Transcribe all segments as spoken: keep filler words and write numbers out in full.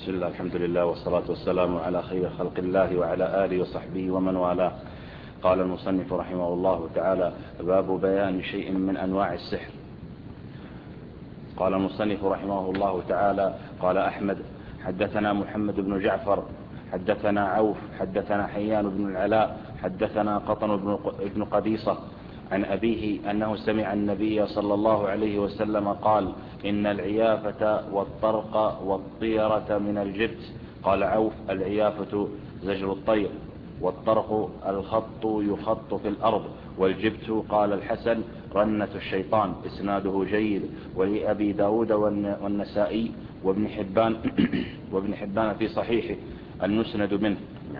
بسم الله الحمد لله والصلاة والسلام على خير خلق الله وعلى آله وصحبه ومن والاه. قال المصنف رحمه الله تعالى: باب بيان شيء من أنواع السحر. قال المصنف رحمه الله تعالى: قال أحمد: حدثنا محمد بن جعفر حدثنا عوف حدثنا حيان بن العلاء حدثنا قطن بن قبيصة عن أبيه أنه سمع النبي صلى الله عليه وسلم قال: إن العيافة والطرق والطيرة من الجبت. قال عوف: العيافة زجر الطير، والطرق الخط يخط في الأرض، والجبت قال الحسن رنة الشيطان. إسناده جيد. ولأبي داود والنسائي وابن حبان وابن حبان في صحيحه المسند منه.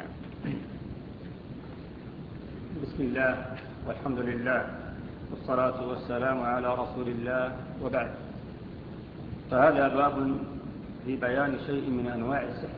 بسم الله والحمد لله والصلاة والسلام على رسول الله، وبعد. فهذا باب في بيان شيء من أنواع السحر،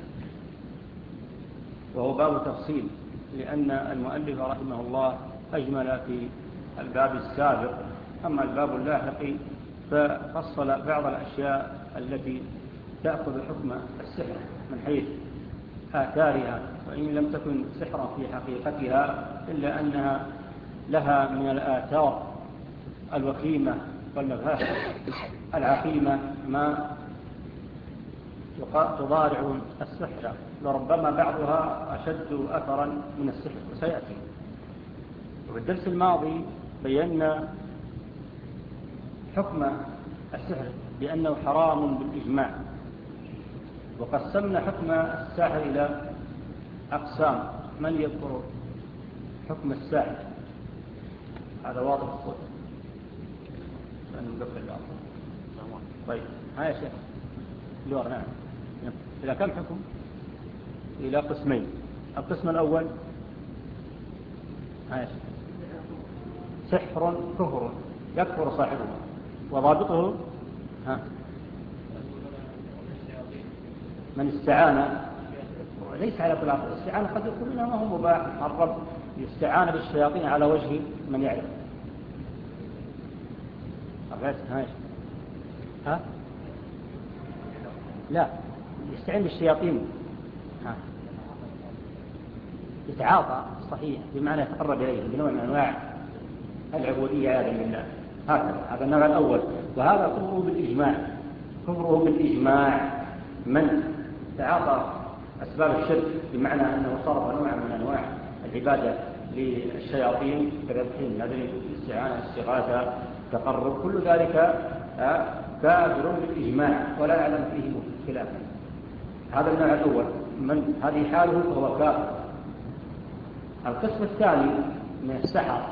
وهو باب تفصيل، لأن المؤلف رحمه الله أجمل في الباب السابق. أما الباب اللاحق ففصل بعض الأشياء التي تأخذ حكم السحر من حيث آثارها، وإن لم تكن سحرا في حقيقتها إلا أنها لها من الآثار الوخيمة والمفاسد العقيمة ما تضارع السحر، وربما بعضها أشد أثرا من السحر، وسيأتي. وفي الدرس الماضي بينا حكم السحر بأنه حرام بالإجماع، وقسمنا حكم الساحر إلى أقسام. من يذكر حكم الساحر؟ هذا واضح الصوت لأنه مقفل الأرض. طيب، ها يا شيخ لور. نعم. إلى كم حكم؟ إلى قسمين. القسم الأول: ها يا شيخ، سحر كفر يكفر صاحبه، وضابطه ها من استعان، وليس على كل عقل. الاستعانة قد يكون منها ما هو مباح محرم، الاستعانة بالشياطين على وجه من يعلم. أبعد. ها ها لا، يستعين بالشياطين، ها يتعاطى، صحيح، بمعنى يتقرب إليه بنوع من أنواع العبودية عياذا بالله. هكذا، هذا النوع الأول، وهذا كفره بالإجماع. كفره بالإجماع من تعاطى أسباب الشرك، بمعنى أنه صرف نوع من أنواع العبادة للشياطين كذلك النذر، الاستعانة، الاستغاثة، تقرب، كل ذلك كافر بالإجماع ولا يعلم فيه خلافا. هذا النوع الأول، من هذه حاله فهو كافر. القسم الثاني من السحر: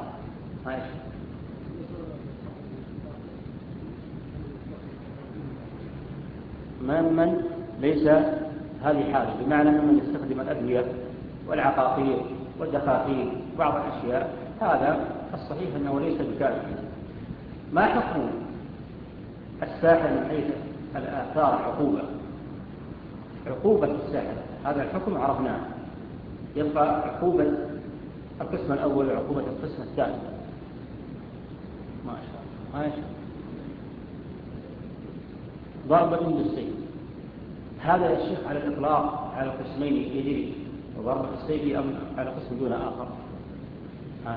من من ليس هذه حاله، بمعنى أنه من يستخدم الأدوية والعقاقير والدخاخير بعض الأشياء، هذا الصحيح أنه ليس بكافر. ما حكم الساحر من حيث الآثار؟ عقوبة عقوبة الساحر، هذا الحكم عرفناه. يبقى عقوبة القسم الأول وعقوبة القسم الثاني. ما شاء الله، ما شاء الله. ضربة بالسيف، هذا يا شيخ على الإطلاق على قسمين يجري، وضربة السيف أم على قسم دون آخر؟ ها.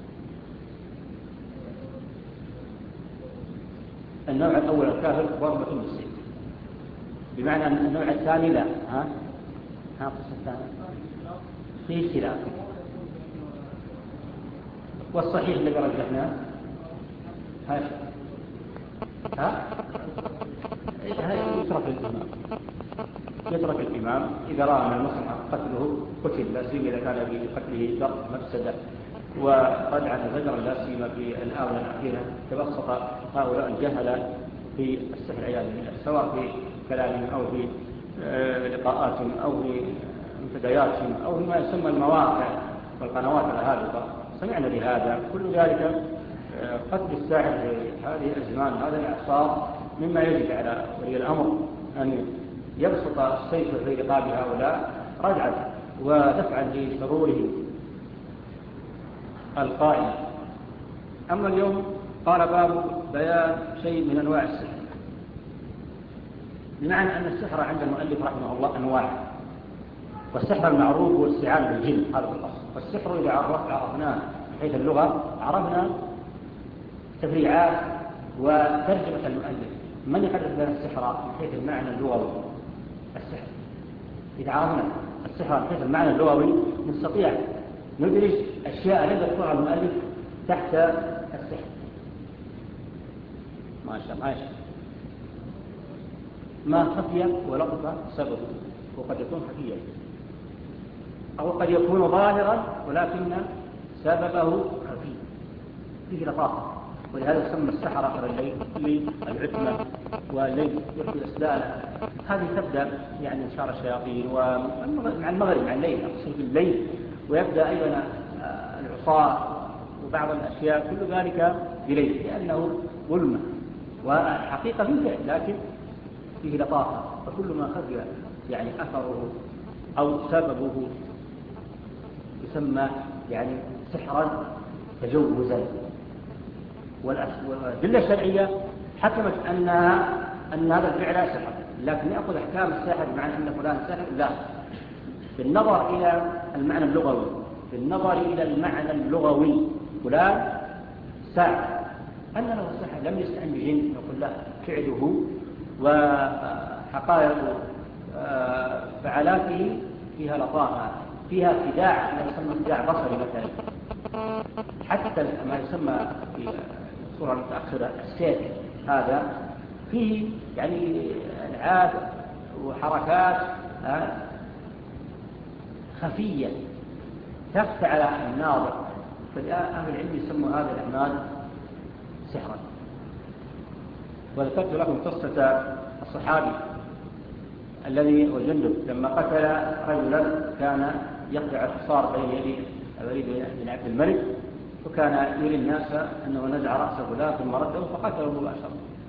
النوع الأول الكافر ضربة بالسيف، بمعنى أن النوع الثاني لا. ها ها القسم الثاني فيه خلاف، والصحيح الذي رجحناه ها ها يترك الإمام يترك الإمام إذا رأى من المصلحة قتله قتل، لا سيما إذا كان في قتله ضرب مفسدة وردعا زجرا، لا سيما في الآونة الأخيرة تبسط هؤلاء الجهلة في السحر عياذا بالله، سواء في كلامهم أو في لقاءاتهم أو في منتدياتهم أو فيما يسمى المواقع والقنوات الهابطة. سمعنا بهذا. كل ذلك قتل الساحر في هذه الأزمان، هذا الإعصار، مما يجب على ولي الأمر أن يبسط السيف في رقاب هؤلاء ردعا ودفعا لسرورهم القائم. أما اليوم قال: باب بيان شيء من أنواع السحر. بمعنى أن السحر عند المؤلف رحمه الله أنواع، والسحر المعروف هو استعانة بالجن هذا الأصل، والسحر إذا عرفناه من حيث اللغة عرفنا تفريعات وترجمة المؤلف. من يحدث لنا السحر من حيث المعنى اللغوي؟ السحر. إذا عرفنا السحر من حيث المعنى اللغوي نستطيع ندرج أشياء لم يذكرها المؤلف تحت السحر. ما شاء الله ما خفي ولطف سببه، وقد يكون خفيا أو قد يكون ظاهرا ولكن سببه خفي فيه لطافة، ولهذا يسمى السحر آخر الليل للعتمة، والليل يحيي أسلاله. هذه تبدأ يعني انشار الشياطين ومع المغرب مع الليل أقصد الليل، ويبدأ أيضا العصاة وبعض الأشياء كل ذلك بليل لأنه ظلمة، والحقيقة فيه فعل لكن فيه لطافة. فكل ما خفي يعني أثره أو سببه يسمى يعني سحرا تجوزا. والأدلة الشرعية حكمت أنها أن هذا الفعل سحر، لكن يأخذ أحكام الساحر بمعنى أن فلان سحر لا، بالنظر إلى المعنى اللغوي، بالنظر إلى المعنى اللغوي فلان ساحر. أن له سحر لم يستعن بجن نقول له فعله وحقائق فعلاته فيها لطافة، فيها خداع، ما يسمى خداع بصري مثلا، حتى ما يسمى في الصورة المتأخرة السير هذا فيه يعني ألعاب وحركات خفية تخفى على الناظر، فأهل العلم يسموا هذا الأعمال سحرا. وذكرت لكم قصة الصحابي الذي وجندب لما قتل رجلا كان يقطع الحصار بين يدي الوليد بن عبد الملك، وكان يري الناس أنه نزع رأسه فلان ثم رده فقتله مباشرة.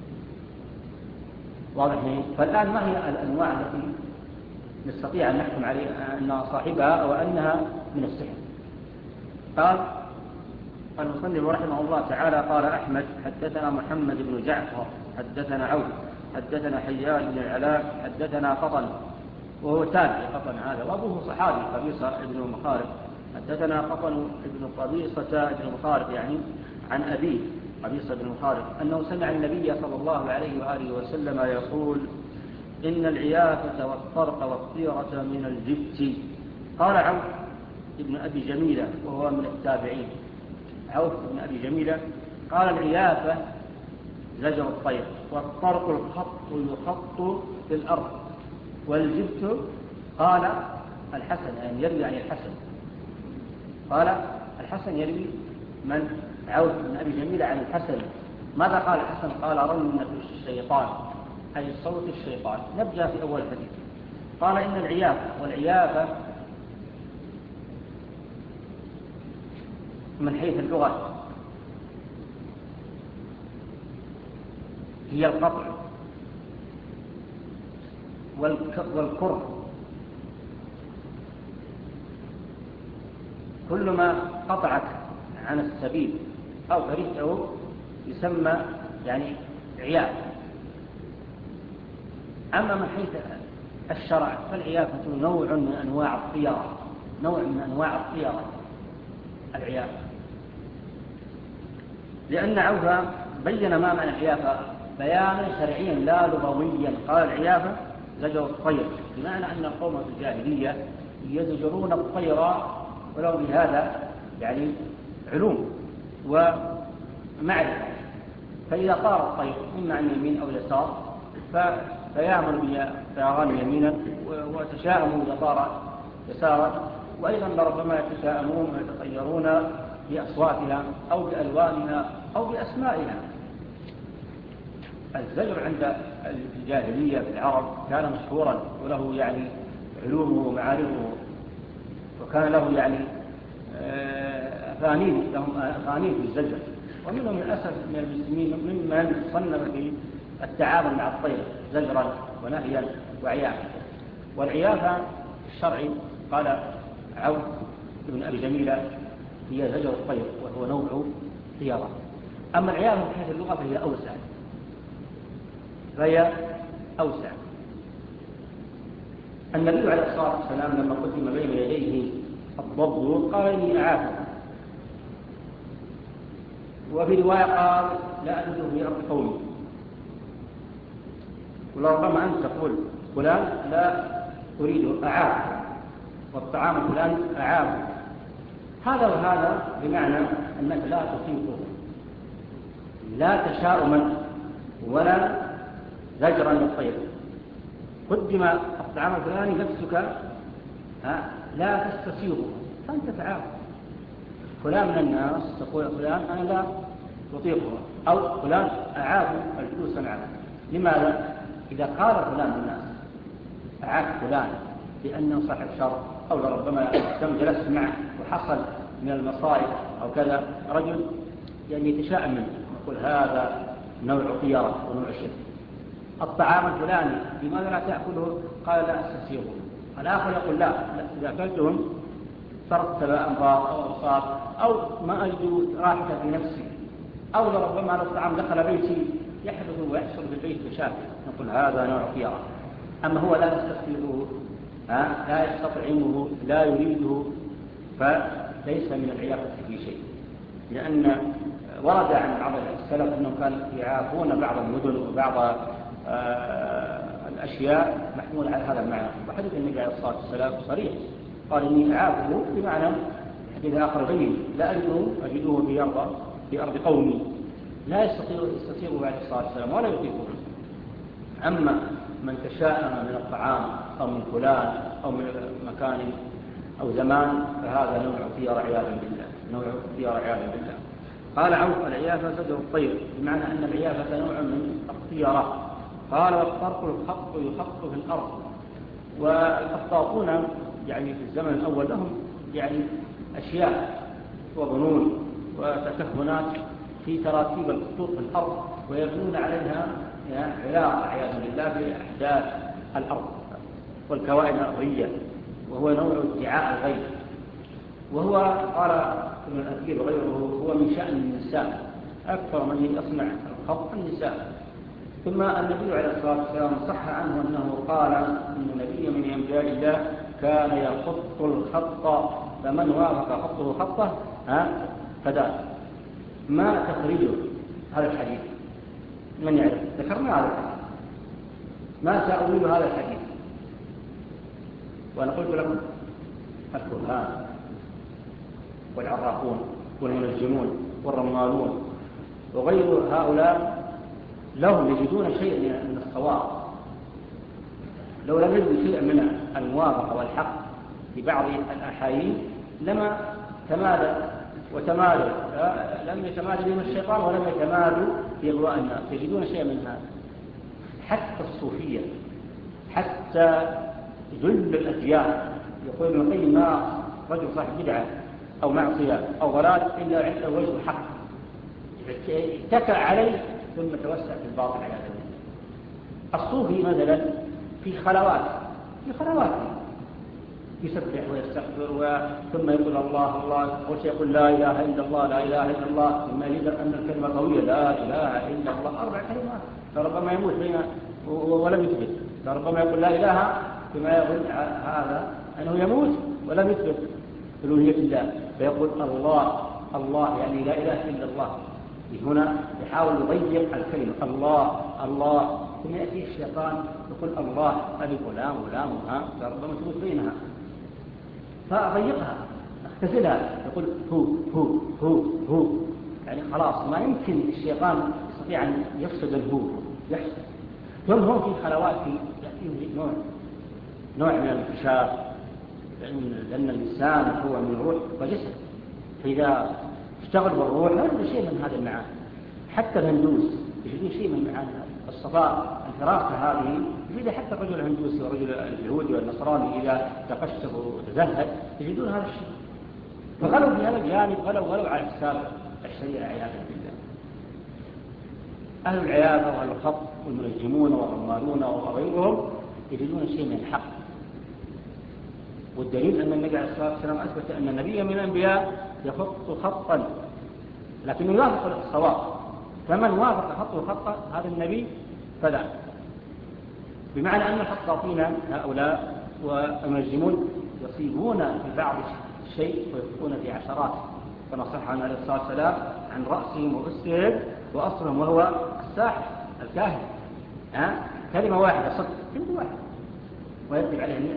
واضح لي؟ فالآن ما هي الأنواع التي نستطيع أن نحكم عليها أنها صاحبها أو أنها من السحر؟ قال المصنف رحمه الله تعالى قال أحمد حدثنا محمد بن جعفر حدثنا عوف حدثنا حيان بن العلاء حدثنا قطن وهو تابعي قطن هذا، وأبوه صحابي قبيصة بن مخارق. حدثنا قطن بن قبيصة بن مخارق يعني عن أبيه قبيصة بن مخارق أنه سمع النبي صلى الله عليه وآله وسلم يقول إن العيافة والطرق والطيرة من الجبت. قال عوف بن أبي جميلة وهو من التابعين، عوف بن أبي جميلة قال العيافة زجر الطير، والطرق الخط يخط في الأرض، والجبت قال الحسن يعني يروي عن الحسن، قال الحسن يروي من عوف بن أبي جميلة عن الحسن. ماذا قال الحسن؟ قال رنة الشيطان أي صوت الشيطان. نبدأ في أول حديث. قال إن العيافة، والعيافة من حيث اللغة هي القطع والكر، كل ما قطعك عن السبيل أو فريقه يسمى يعني عياف. أما من حيث الشرع فالعيافة نوع من أنواع الطيرة، نوع من أنواع الطيرة العيافة، لأن عوفا بين ما معنى العيافة بيانا شرعيا لا لغويا. قال العيافة زجر الطير، بمعنى أن القوم في الجاهلية يزجرون الطير ولو بهذا يعني علوم ومعرفة، فإذا طار الطير إما عن يمين أو يسار فيعمل بطيران يمينا وتشاءموا إذا طار يسارا، وأيضا لربما يتشاءمون ويتطيرون بأصواتها أو بألوانها أو بأسمائها. الزجر عند الجاهلية في العرب كان مشهورا وله يعني علومه ومعارفه، وكان له يعني أفانين لهم أفانين في الزجر، ومنهم للأسف من المسلمين ممن صنف في التعامل مع الطير زجرا ونهيا وعيافة. والعيافة الشرعي قال عوف بن أبي جميلة هي زجر الطير وهو نوع طيرة. أما العيافة من حيث اللغة فهي أوسع، فهي أوسع النبي عليه الصلاة والسلام لما قدم بين يديه الضب قال إني أعافه، وفي رواية قال لا أجده في أرض قومي. ولربما أنت تقول فلان لا أريده أعافه، والطعام فلان أعافه، هذا وهذا بمعنى أنك لا تطيقه، لا تشاؤما ولا زجرا للطير. قدم الطعام الفلاني نفسك لا تستسيغه فأنت تعافه. فلان من الناس تقول فلان أنا لا أطيقه، أو فلان أعاف الجلوس معه. لماذا؟ إذا قال فلان من الناس أعاف فلان بأنه صاحب شر، أو لربما تم جلست معه وحصل من المصائب أو كذا، رجل يعني يتشاءم منه يقول هذا نوع طيرة ونوع شرك. الطعام الفلاني لماذا لا تأكله؟ قال لا أستسيغه. الآخر يقول لا إذا أكلتهم ترتب أمراض أو أبصار، أو ما أجد راحة في نفسي، أو لربما الطعام دخل بيتي يحدث ويحصل في البيت مشاكل، نقول هذا نوع طيرة. أما هو لا يستسيغه، لا يستطعمه، لا يريده، فليس من العيافة في شيء. لأن ورد عن بعض السلف أنهم كانوا يعافون بعض المدن وبعض آه الأشياء محمول على هذا المعنى. وحديث النبي عليه الصلاة والسلام صريح، قال إني أعافه بمعنى حديث آخر بين لا أجده أجده في أرض في أرض قومي لا يستطيع يستطيعه عليه الصلاة والسلام ولا يطيقه. أما من تشاءم من الطعام أو من فلان أو من مكان أو زمان فهذا نوع طيرة عياذا بالله، نوع طيرة عياذا بالله. قال عوف العيافة سدر الطير، بمعنى أن العيافة نوع من الطيرة. قال والطرق الخط يخط في الأرض. والخطاطون يعني في الزمن الأول لهم يعني أشياء وظنون وتكهنات في تراتيب الخطوط في الأرض، ويبنون عليها علاقة عياذا بالله بأحداث الأرض والكوائن الأرضية، وهو نوع ادعاء الغيب. وهو قال ابن الأثير وغيره هو من شأن النساء، أكثر من يصنع الخط النساء. ثم النبي عليه الصلاة والسلام صح عنه أنه قال إن نبي من أنبياء الله كان يخط الخط فمن وافق خطه خطه فداه. ما تخريجه هذا الحديث؟ من يعرف؟ ذكرنا هذا الحديث، ما تأويل هذا الحديث؟ وأنا قلت لكم الكهان والعرافون والمنجمون والرمالون وغير هؤلاء لهم يجدون شيء من الصواب. لو لم يجدوا شيء من الموافقة والحق في بعض الأحايين لما تمادى وتمادوا، لم يتمادى بهم الشيطان ولم يتمادوا في إغواء الناس، يجدون شيء من هذا. حتى الصوفية، حتى ذل الأديان، يقول ابن القيم ما رجل صاحب بدعة أو معصية أو ضلال إلا عنده وجه الحق اتكأ عليه ثم توسع في الباطل على ذلك. الصوفي مثلا في خلوات في خلوات يسبح ويستغفر ثم يقول الله الله، ويقول لا إله إلا الله لا إله إلا الله، ثم يجد أن الكلمة قوية لا إله إلا الله، أربع كلمات، فربما يموت بين ولم يثبت. فربما يقول لا إله بما يقول هذا أنه يموت ولم يثبت ألوهية الله، فيقول الله الله يعني لا إله إلا الله. هنا يحاول يضيق الكلمة الله الله، ثم يأتي الشيطان يقول الله ألف ولام ولام وها، فربما تموت بينها فأضيقها اختزلها، يقول هو هو هو هو، يعني خلاص ما يمكن الشيطان يستطيع أن يفسد الهو يحسد. ثم هم في خلوات يأتيه نوع نوع من الانكشاف، لأن الإنسان هو من روح وجسد، فإذا اشتغل بالروح هذا شيء من هذا المعاني. حتى الهندوس يجدون شيء من معاني الصفاء الفراسة هذه، يجد حتى الرجل الهندوسي والرجل اليهودي والنصراني إذا تقشف وتزهد يجدون هذا الشيء. فغلوا في هذا الجانب غلوا غلوا على حساب الشريعة عياذا بالله. أهل العياذة وأهل الخط والمنجمون والرمالون وغيرهم يجدون شيء من الحق. والدليل أن النبي عليه الصلاة والسلام أثبت أن النبي من الأنبياء يخط خطا لكنه يوافق الصواب، فمن وافق خطه خطا هذا النبي فلا. بمعنى أن الخطاطين هؤلاء والمنجمون يصيبون في بعض الشيء ويخطئون في عشرات، كما صح عن عليه الصلاة والسلام عن رأسهم وأسهم وأصلهم وهو الساحر الكاهن. ها؟ كلمة واحدة صدق كلمة واحدة ويكتب عليها مئة.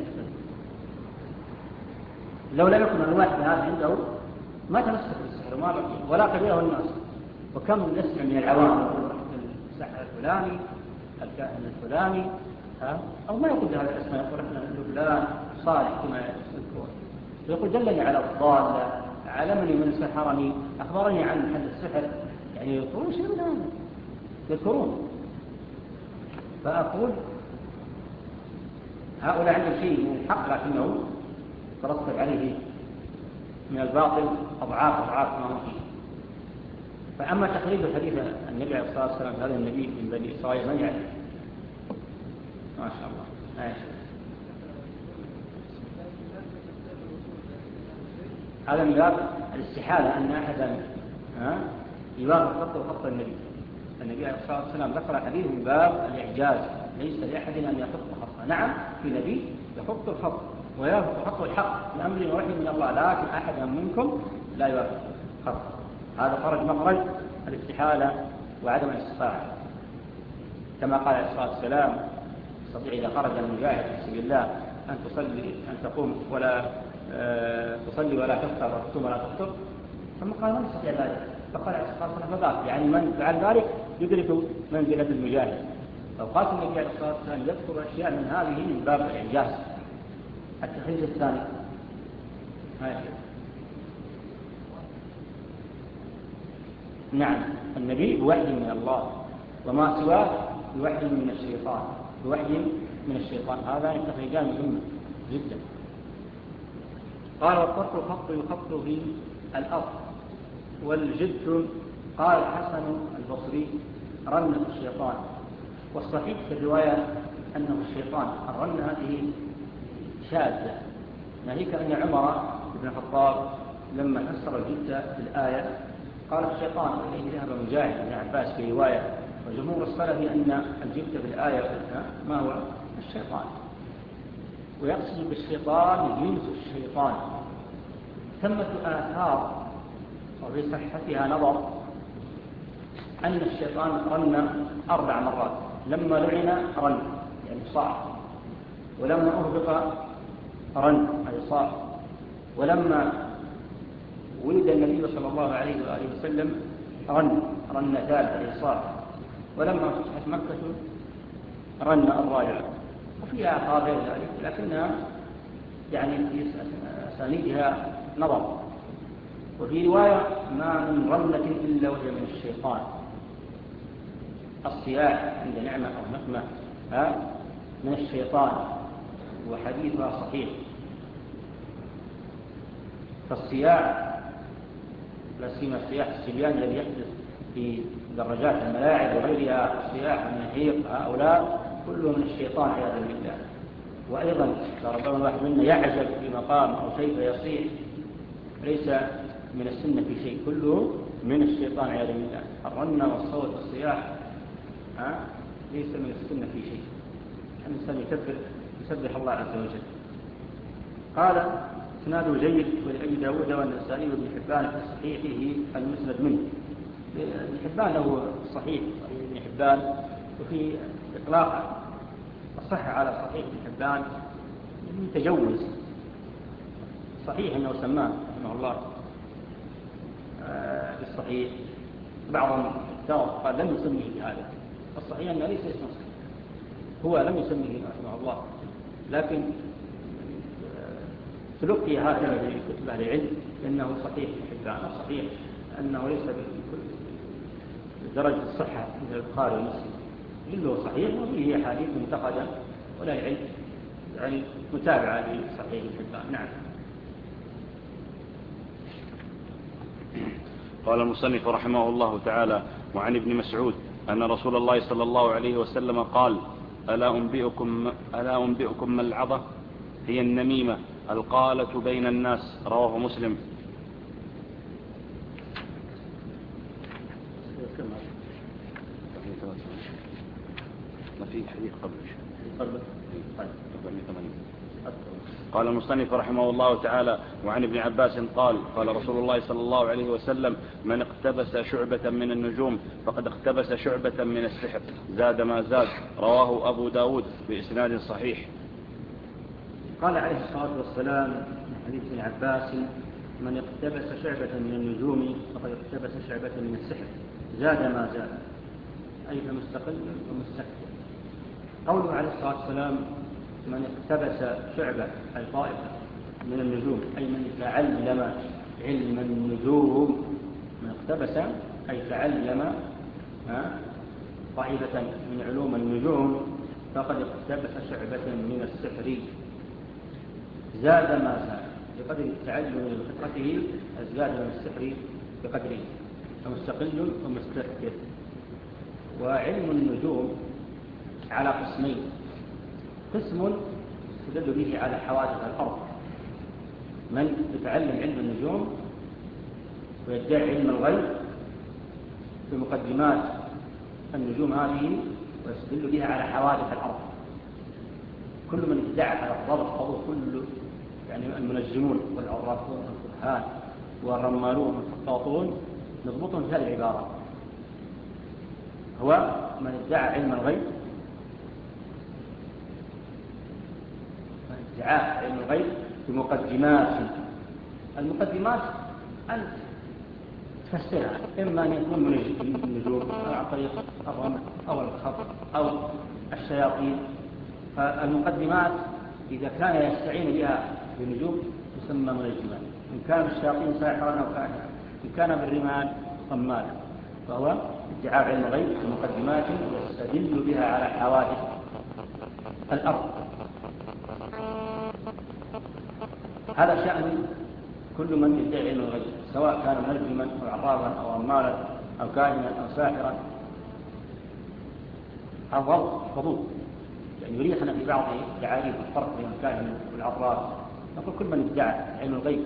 لو لم يكن الواحد هذا عنده ما تمسك بالسحر وما بقي ولا كبيره الناس. وكم نسمع من العوام السحر الفلاني الكاهن الفلاني، ها؟ أو ما يقول هذا الاسم، يقول احنا فلان صالح كما يذكرون، يقول دلني على الضالة، علمني من سحرني، أخبرني عن حد السحر، يعني يذكرون شيء من هذا يذكرون. فأقول هؤلاء عندهم شيء من الحق لكنه ترتب عليه من الباطل أضعاف أضعاف ما هو فيه. فأما تقريب الحديث النبي عليه الصلاة والسلام هذا النبي من بني إسرائيل من يعرف؟ ما شاء الله ماشي. هذا من باب الاستحالة أن أحدا يوافق خط خط النبي. النبي عليه الصلاة والسلام ذكر حديث من باب الإعجاز، ليس لأحد أن يخط خطا. نعم في نبي يخط الخط ويوافق خط الحق بأمر وحي من الله، لكن أحدا منكم لا يوافق خط. هذا خرج مخرج الاستحالة وعدم الاستطاعة، كما قال عليه الصلاة والسلام يستطيع إذا خرج المجاهد في سبيل الله أن تصلي أن تقوم ولا أه تصلي ولا تفطر وتصوم ولا تفطر، ثم قال من يستطيع ذلك؟ فقال عليه الصلاة والسلام فذاك، يعني من فعل ذلك يدرك منزلة المجاهد. فقال النبي عليه الصلاة والسلام يذكر أشياء من هذه من باب الإعجاز. التحريز الثاني هذا. نعم النبي بوحي من الله، وما سواه بوحي من الشيطان، بوحي من الشيطان. هذا التخريجان مهمة جدا. قال والطرق الخط يخط في الأرض والجد. قال الحسن البصري رنة الشيطان، والصحيح في الرواية أنه الشيطان. الرنة هذه شاذة، ناهيك أن عمر بن الخطاب لما فسر الجد في الآية قال الشيطان، إليه ذهب مجاهد بن عباس في رواية، وجمهور السلف أن الجد في الآية ما هو الشيطان، ويقصد بالشيطان جنس الشيطان. ثمة آثار وفي صحتها نظر أن الشيطان رن أربع مرات، لما لعن رن يعني صاع، ولما أهبط رن أي صاع، ولما ولد النبي صلى الله عليه وآله وسلم رن رن ثالث أي صاع، ولما فتحت مكة رن الرابع. وفي آثار غير ذلك لكنها يعني في أسانيدها نظر. وفي رواية ما من رنة إلا وهي من الشيطان. الصياح عند نعمة أو نقمة ها من الشيطان، وحديثها صحيح. فالصياح لا سيما الصياح السبيان الذي يحدث في درجات الملاعب وغيرها، الصياح والنهيق هؤلاء كله من الشيطان عياذا بالله. وأيضا ربما واحد منا يعجب في مقام أو شيء فيصيح، ليس من السنة في شيء، كله من الشيطان عياذا بالله. الرنة والصوت والصياح ها ليس من السنة في شيء. الإنسان يكبر يسبح الله عز وجل. قال اسناده جيد ولأبي داود والنسائي وابن حبان في صحيحه المسند منه. ابن حبان له صحيح صحيح ابن حبان، وفي إطلاق الصحة على صحيح ابن حبان من تجوز. صحيح أنه سماه رحمه الله بالصحيح، بعضهم قال لم يسميه بهذا. الصحيح أنه ليس اسمه صحيح، هو لم يسميه رحمه الله، لكن تلقي هكذا في كتب أهل العلم أنه صحيح ابن حبان. الصحيح أنه ليس بدرجة الصحة مثل البخاري ومسلم، كله صحيح وفيه أحاديث منتقدة ولا يعد يعني متابعة لصحيح ابن حبان. نعم. قال المصنف رحمه الله تعالى: وعن ابن مسعود أن رسول الله صلى الله عليه وسلم قال: ألا أنبئكم, ألا أنبئكم ما العظة؟ هي النميمة القالة بين الناس. رواه مسلم. ما في حديث قبل قبل أربعمائة وثمانين قال المصنف رحمه الله تعالى: وعن ابن عباس قال: قال رسول الله صلى الله عليه وسلم: من اقتبس شعبة من النجوم فقد اقتبس شعبة من السحر، زاد ما زاد. رواه أبو داود بإسناد صحيح. قال عليه الصلاة والسلام من حديث ابن عباس: من اقتبس شعبة من النجوم فقد اقتبس شعبة من السحر، زاد ما زاد، أي فمستقل ومستكثر. قوله عليه الصلاة والسلام: من اقتبس شعبة أي طائفة من النجوم، أي من تعلم علم النجوم. من اقتبس أي تعلم طائفة من علوم النجوم فقد اقتبس شعبة من السحر، زاد ما زاد، بقدر التعلم بفطرته ازداد من السحر بقدره، فمستقل ومستكثر. وعلم النجوم على قسمين: قسم يستدل به على حوادث الارض، من يتعلم علم النجوم ويدعي علم الغيب بمقدمات النجوم هذه ويستدل بها على حوادث الارض. كل من ادعى على الضبط او كل يعني المنجمون والعرافون والفقهاء والرمالون والخطاطون نضبطهم في هذه العبارة: هو من ادعى علم الغيب، من ادعى علم الغيب بمقدمات. المقدمات أن تفسرها إما أن يكون من النجوم أو عن طريق الرمل أو الخط أو الشياطين. فالمقدمات إذا كان يستعين بها بالنجوم تسمى منجما، إن كان بالشياطين ساحرا أو كاهنا، إن كان بالرمال رمالا، فهو ادعاء علم الغيب بمقدمات يستدل بها على حوادث الأرض. هذا شأن كل من يدعي علم الغيب، سواء كان منجما أو عرافا أو رمالا أو كاهنا أو ساحرا أو فضول. يعني يريحنا في بعض تعاريف الفرق بين الكاهن والعراف. نقول كل من ادعى علم الغيب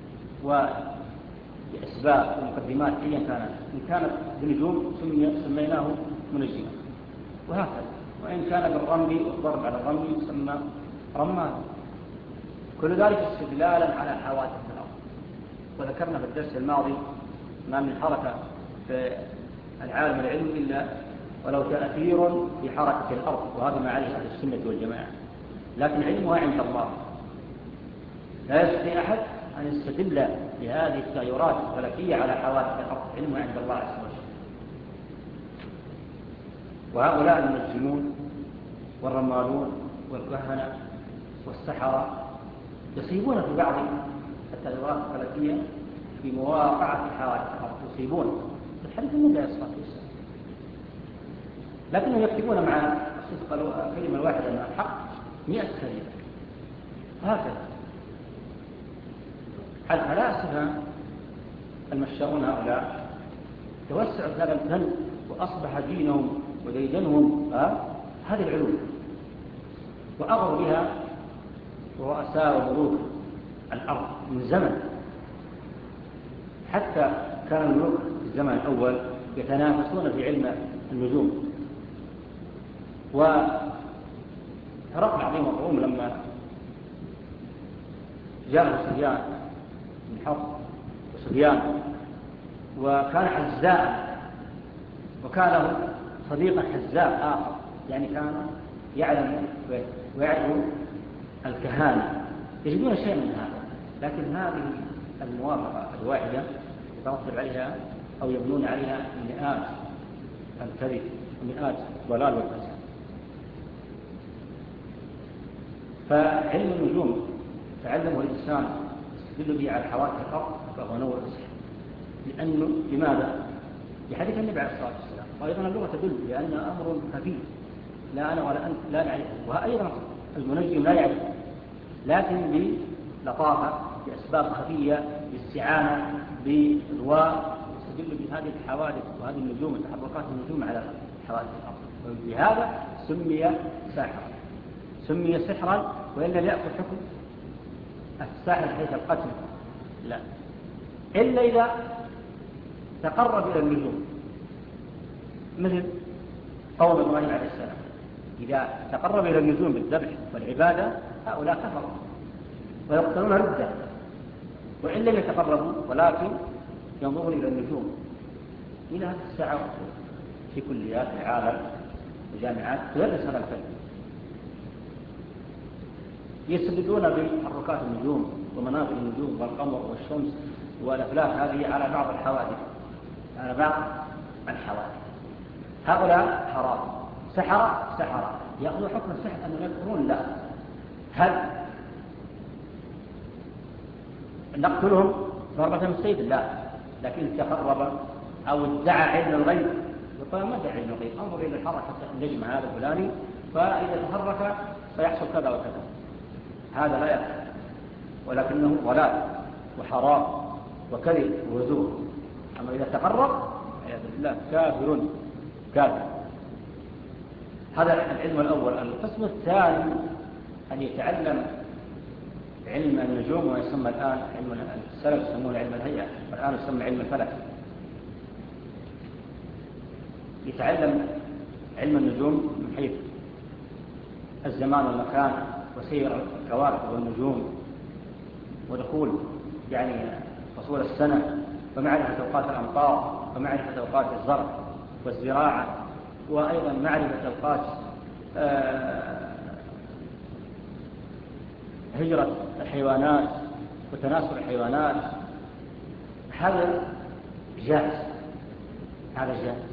وبأسباب ومقدمات أيا كانت، إن كانت بالنجوم سميناه منجما، وهكذا. وإن كان بالرمل والضرب على الرمل يسمى رمال. كل ذلك استدلالا على حوادث الأرض. وذكرنا في الدرس الماضي ما من حركة في العالم العلمي إلا ولو تأثير في حركة الأرض، وهذا ما عليه أهل السنة والجماعة، لكن علمها عند الله. لا يستطيع أحد أن يستدل بهذه التغيرات الفلكية على حوادث الأرض، علمها عند الله عز وجل. وهؤلاء المنجمون والرمالون والكهنة والسحرة يصيبون في بعض التغيرات الفلكية في مواقعة حوادث الأرض، يصيبون في الحديث النبي عليه الصلاة والسلام، لكنهم يكتبون مع الكلمة الواحدة مع الحق مئة كلمة، هكذا. الفلاسفة المشاؤون هؤلاء توسعوا هذا الفن وأصبح دينهم وديدنهم هذه العلوم، وأغروا بها رؤساء وملوك الأرض من زمن، حتى كان الملوك في الزمن الأول يتنافسون في علم النجوم. وهرقل عظيم الروم لما جاء سفيان بن حرب وسفيان وكان حزاء، وكان له صديقا حزاء آخر، يعني كان يعلم ويعرف الكهانة، يجدون شيء من هذا. لكن هذه الموافقة الواحدة يترتب عليها أو يبنون عليها مئات الكذب ومئات ضلال والفساد. فعلم النجوم تعلمه الإنسان يستدل به على حوادث الأرض فهو نوع السحر. لأنه لماذا؟ لحديث النبي عليه الصلاة والسلام. وأيضا اللغة تدل بأن أمر خفي لا أنا ولا أنت لا نعرفه، وأيضا المنجم لا يعرفه، لكن بلطافة بأسباب خفية باستعانة بالضواء يستدل بهذه الحوادث وهذه النجوم وتحركات النجوم على حوادث الأرض. وبهذا سمي ساحرا، سمي سحرا، وإلا يأخذ حكم الساحر حيث القتل لا، إلا إذا تقرب إلى النجوم، مثل قوم إبراهيم عليه السلام إذا تقرب إلى النجوم بالذبح والعبادة هؤلاء كفروا، ويقتلون ردة وإن لم يتقربوا ولكن ينظرون إلى النجوم. إلى هذه الساعة في كليات العالم وجامعات تدرس هذا الفن، يستدلون بحركات النجوم ومناظر النجوم والقمر والشمس والأفلاك هذه على بعض الحوادث، على بعض الحوادث. هؤلاء حرام سحرة سحرة يأخذوا حكم السحر أنهم يكفرون. لا، هل نقتلهم ضربة من السيف؟ لا، لكن تقرب أو ادعى علم الغيب يقول ما ادعى علم الغيب، انظر إلى الحركة النجم هذا الفلاني فإذا تحرك سيحصل كذا وكذا، هذا لا يفعل، ولكنه ضلال وحرام وكذب وزور. أما إذا تقرب عياذ بالله كافر كافر. هذا العلم الأول. القسم الثاني أن يتعلم علم النجوم ويسمى الآن علم السلف يسمونه علم الهيئة والآن يسمى علم الفلك. يتعلم علم النجوم من حيث الزمان والمكان وسير الكواكب والنجوم ودخول يعني فصول السنة ومعرفة أوقات الأمطار ومعرفة أوقات الزرع والزراعة، وأيضا معرفة أوقات هجرة الحيوانات وتناسل الحيوانات. هذا جائز، هذا جائز.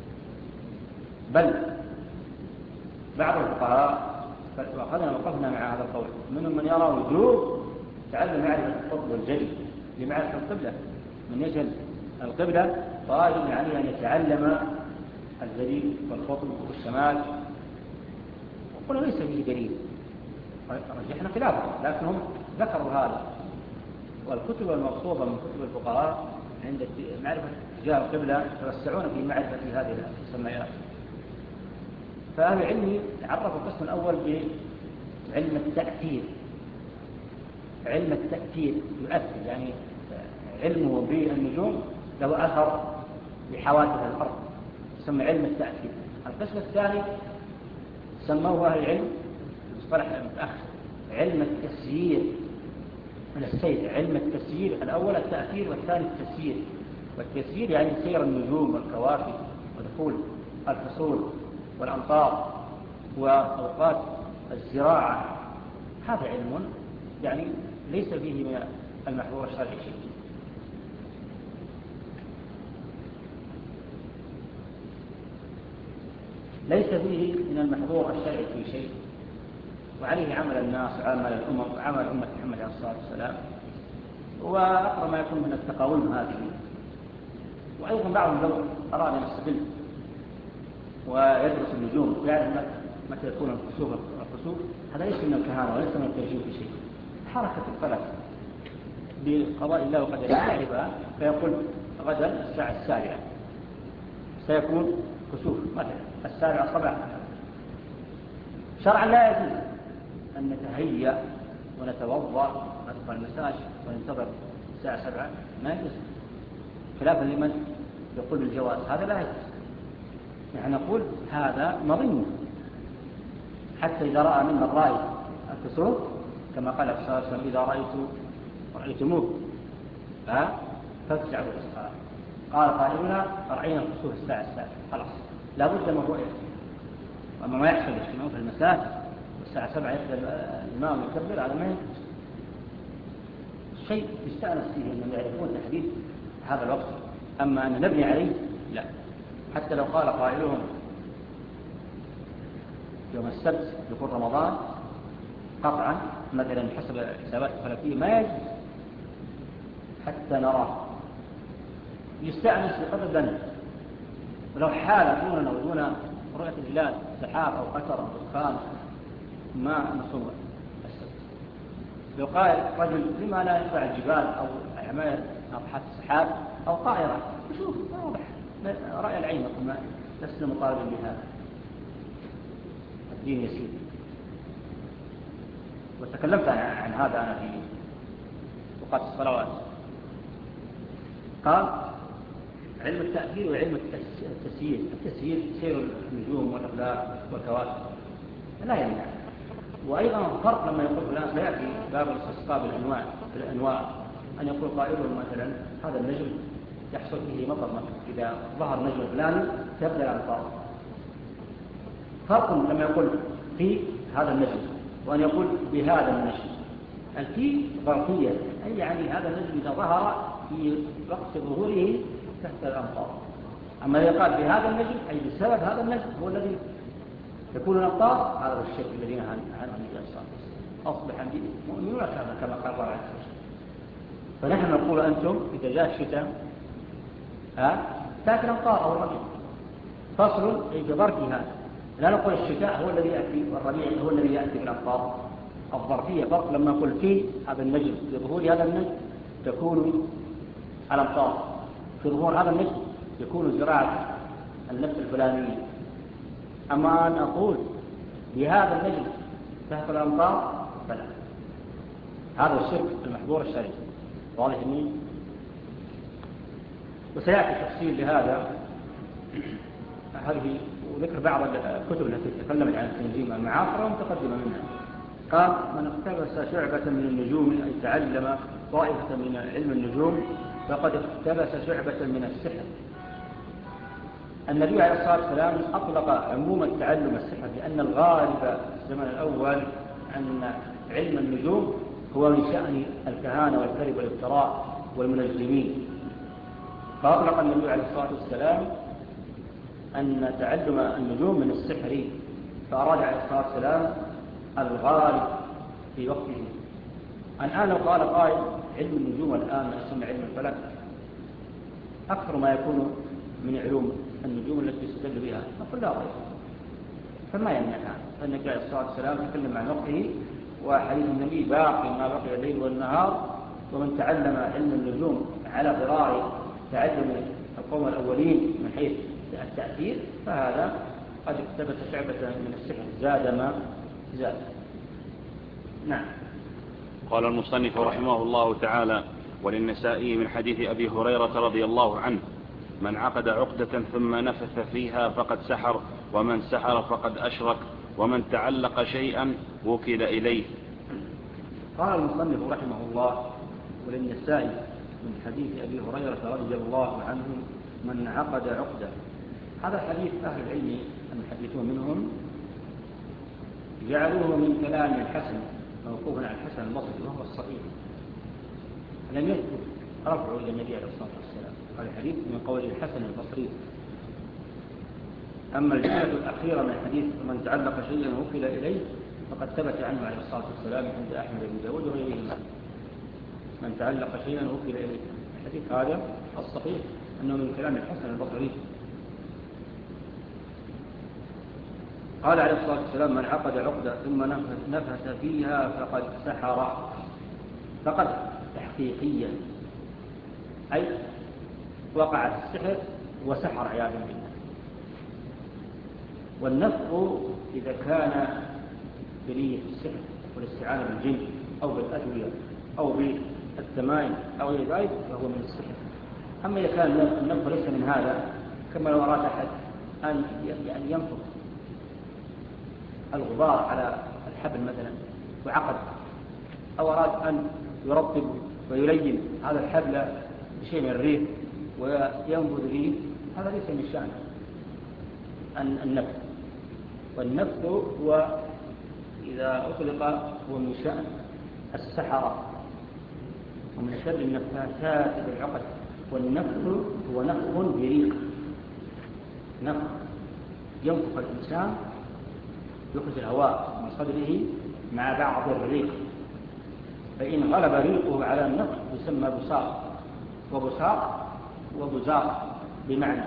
بل بعض الفقهاء وأخذنا وقفنا مع هذا القول منهم من يرى وجوب تعلم معرفة القطب والجلي لمعرفة القبلة، من يجهل القبلة واجب عليه أن يتعلم الجلي والقطب والشمال. وقلنا ليس فيه دليل، رجحنا خلافه، لكنهم ذكروا هذا. والكتب المقصودة من كتب الفقهاء عند معرفة اتجاه القبلة يتوسعون في معرفة هذه السمايات. فأهل العلم عرفوا القسم الأول بعلم التأثير. علم التأثير يؤثر، يعني علمه بالنجوم له أثر بحوادث الأرض، يسمى علم التأثير. القسم الثاني سموه أهل العلم مصطلح المتأخر علم التسيير من السير. علم التسيير الأول التأثير والثاني التسيير. والتسيير يعني سير النجوم والكواكب ودخول الفصول والأمطار وأوقات الزراعة. هذا علم يعني ليس فيه من المحظور الشرعي شيء. ليس فيه من المحظور الشرعي في شيء، وعليه عمل الناس وعمل الأمم وعمل أمة محمد عليه الصلاة والسلام. وأقرب ما يكون من التقاويم هذه. وأيضا بعضهم لو أراد أن يستقل ويدرس النجوم ويعرف متى يكون الكسوف الكسوف، هذا ليس من الكهانة وليس من التنجيم في شيء. حركة الفلك بقضاء الله وقدره يعرفها، فيقول غدا الساعة السابعة سيكون كسوف مثلا السابعة صباحا. شرعا لا يجوز أن نتهيأ ونتوضأ ندخل المساجد وننتظر الساعة سبعة، ما يجوز، خلافا لمن يقول بالجواز. هذا لا يجوز. نحن نقول هذا مظنه، حتى إذا رأى منا الرأي الكسوف كما قال صلى الله عليه وسلم إذا رأيت رأيتموه فافزعوا الصلاة. قال قائلنا رأينا الكسوف الساعة السابعة، خلاص لا بد من رؤية. وأما ما يحصل اجتماع في المساجد والساعة سبعة يبدأ الإمام يكبر، هذا ما يجوز. شيء يستأنس فيه أنهم يعرفون تحديد هذا الوقت، أما أن نبني عليه لا. حتى لو قال قائلهم يوم السبت يكون رمضان قطعا مثلا حسب الحسابات الفلكية ما يجوز حتى نراه. يستأنس بقدر ذنب. ولو حال دوننا ودون رؤية الهلال سحاب أو قطر أو دخان ما نصوم السبت. لو قال رجل لما لا يطلع الجبال أو أعمال أضحى السحاب أو طائرة، شوف واضح رأي العين، ما لسنا مطالبا بهذا. الدين يسير. وتكلمت عن هذا أنا في وقت الصلوات. قال علم التأثير وعلم التسيير. التسيير سير النجوم والأفلاك والكواكب لا يمنع، وأيضا فرق لما يقول فلان سيأتي باب الاستسقاء بالأنواع بالأنواع أن يقول قائلهم مثلا هذا النجم يحصل فيه مطر مثلا إذا ظهر نجم فلاني تبدأ الأمطار. فرق لما يقول في هذا النجم وأن يقول بهذا النجم. الفي ظرفية أي يعني هذا النجم إذا ظهر في وقت ظهوره تحت الأمطار. أما إذا قال بهذا النجم أي بسبب هذا النجم هو الذي يكون الأمطار. هذا هو الشرك الذي نهى عنه النبي صلى الله عليه وسلم. أصبح مؤمنون كما قال الله عز وجل. فنحن نقول أنتم إذا جاء الشتاء ها تأتي الأمطار أو الربيع فصل أي بظرف هذا. لا نقول الشتاء هو الذي يأتي والربيع هو الذي يأتي بالأمطار. الظرفية فرق لما نقول في هذا النجم لظهور هذا النجم تكون الأمطار، في ظهور هذا النجم يكون زراعة النبت الفلانية. أما أن أقول بهذا النجم تحت الأمطار فلا. هذا الشرك المحظور الشرعي واضح مني. وسيأتي تفصيل لهذا هذه وذكر بعض الكتب التي تكلمت عن التنجيم المعاصرة ومتقدمة منها. قال من اقتبس شعبة من النجوم أي تعلم طائفة من علم النجوم فقد اقتبس شعبة من السحر. النبي عليه الصلاة والسلام أطلق عموم تعلم السحر لأن الغالب في الزمن الأول أن علم النجوم هو من شأن الكهانة والكذب والافتراء والمنجمين. فأطلق النبي عليه الصلاة والسلام أن تعلم النجوم من السحر. فأراد عليه الصلاة والسلام الغالب في وقته. الآن لو قال قائل علم النجوم الآن يسمى علم الفلك أكثر ما يكون من علوم النجوم التي يستدل بها نقول لا غير فما يمنع هذا. فالنبي عليه الصلاة والسلام تكلم عن وقته وحديث النبي باقي ما بقي الليل والنهار. ومن تعلم علم النجوم على غرار تعلم القوم الأولين من حيث التأثير فهذا قد اقتبس شعبة من السحر زاد ما زاد. نعم. قال المصنف رحمه الله تعالى وللنسائي من حديث أبي هريرة رضي الله عنه من عقد عقدة ثم نفث فيها فقد سحر ومن سحر فقد أشرك ومن تعلق شيئا وكل إليه. قال المصنف رحمه الله وللنسائي من حديث أبي هريرة رضي الله عنه من عقد عقدة. هذا الحديث أهل العلم المحدثون منهم جعلوه من كلام الحسن موقوفا على الحسن البصري وهو الصحيح لم يثبت رفعه إلى النبي عليه الصلاة والسلام. قال الحديث من قول الحسن البصري. أما الجملة الأخيرة من الحديث من تعلق شيئا وكل إليه فقد ثبت عنه عليه الصلاة والسلام عند أحمد بن داود وغيرهما من تعلق شيئا وكل إليه. الحديث هذا الصحيح أنه من كلام الحسن البصري. قال عليه الصلاة والسلام من عقد عقدة ثم نفث فيها فقد سحر. فقد تحقيقيا أي وقع السحر وسحر عياذا بالله. والنفث إذا كان بنية السحر والاستعانة بالجن أو بالأدوية أو بالتمائم أو غير ذلك فهو من السحر. أما إذا كان النفث ليس من هذا كما لو أراد أحد أن يعني ينفث الغبار على الحبل مثلا وعقد أو أراد أن يرطب ويلين هذا الحبل بشيء من الريح وينفذ به هذا ليس من شأن النفث. والنفث هو إذا أطلق هو من شأن السحرة ومن شر النفاثات بالعقد. والنفث هو نفخ بريق نفخ ينفخ الإنسان يخرج الهواء من صدره مع بعض الريق فإن غلب ريقه على النفخ يسمى بصاق وبصاق وبزاق بمعنى.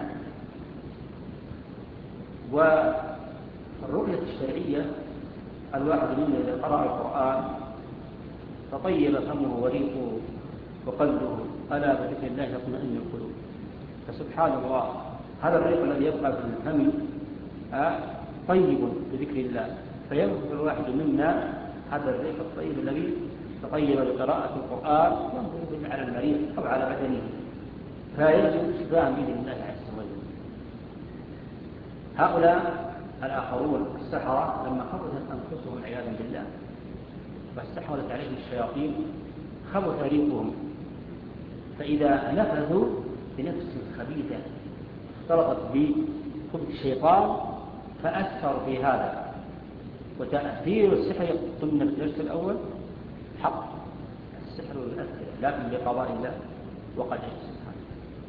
والرؤية الشرعية الواحد منا إذا قرأ القرآن فطيب فمه وريقه وقلبه ألا بذكر الله يطمئن القلوب. فسبحان الله هذا الريق الذي يبقى في الفم طيب بذكر الله فينفذ الواحد منا هذا الريق الطيب الذي تطيب بقراءة القرآن ينفذ على المريض أو على بدنه فيجب شفاء بإذن الله عز وجل. هؤلاء الآخرون السحرة لما خبثت أنفسهم عياذا بالله فاستحوذت عليهم الشياطين خبث ريقهم، فإذا نفذوا بنفس خبيثة اختلطت بخبث الشيطان فأثر في هذا. وتأثير السحر قلنا في الدرس الأول حق السحر يؤثر لكن بقضاء الله وقدره سبحانه.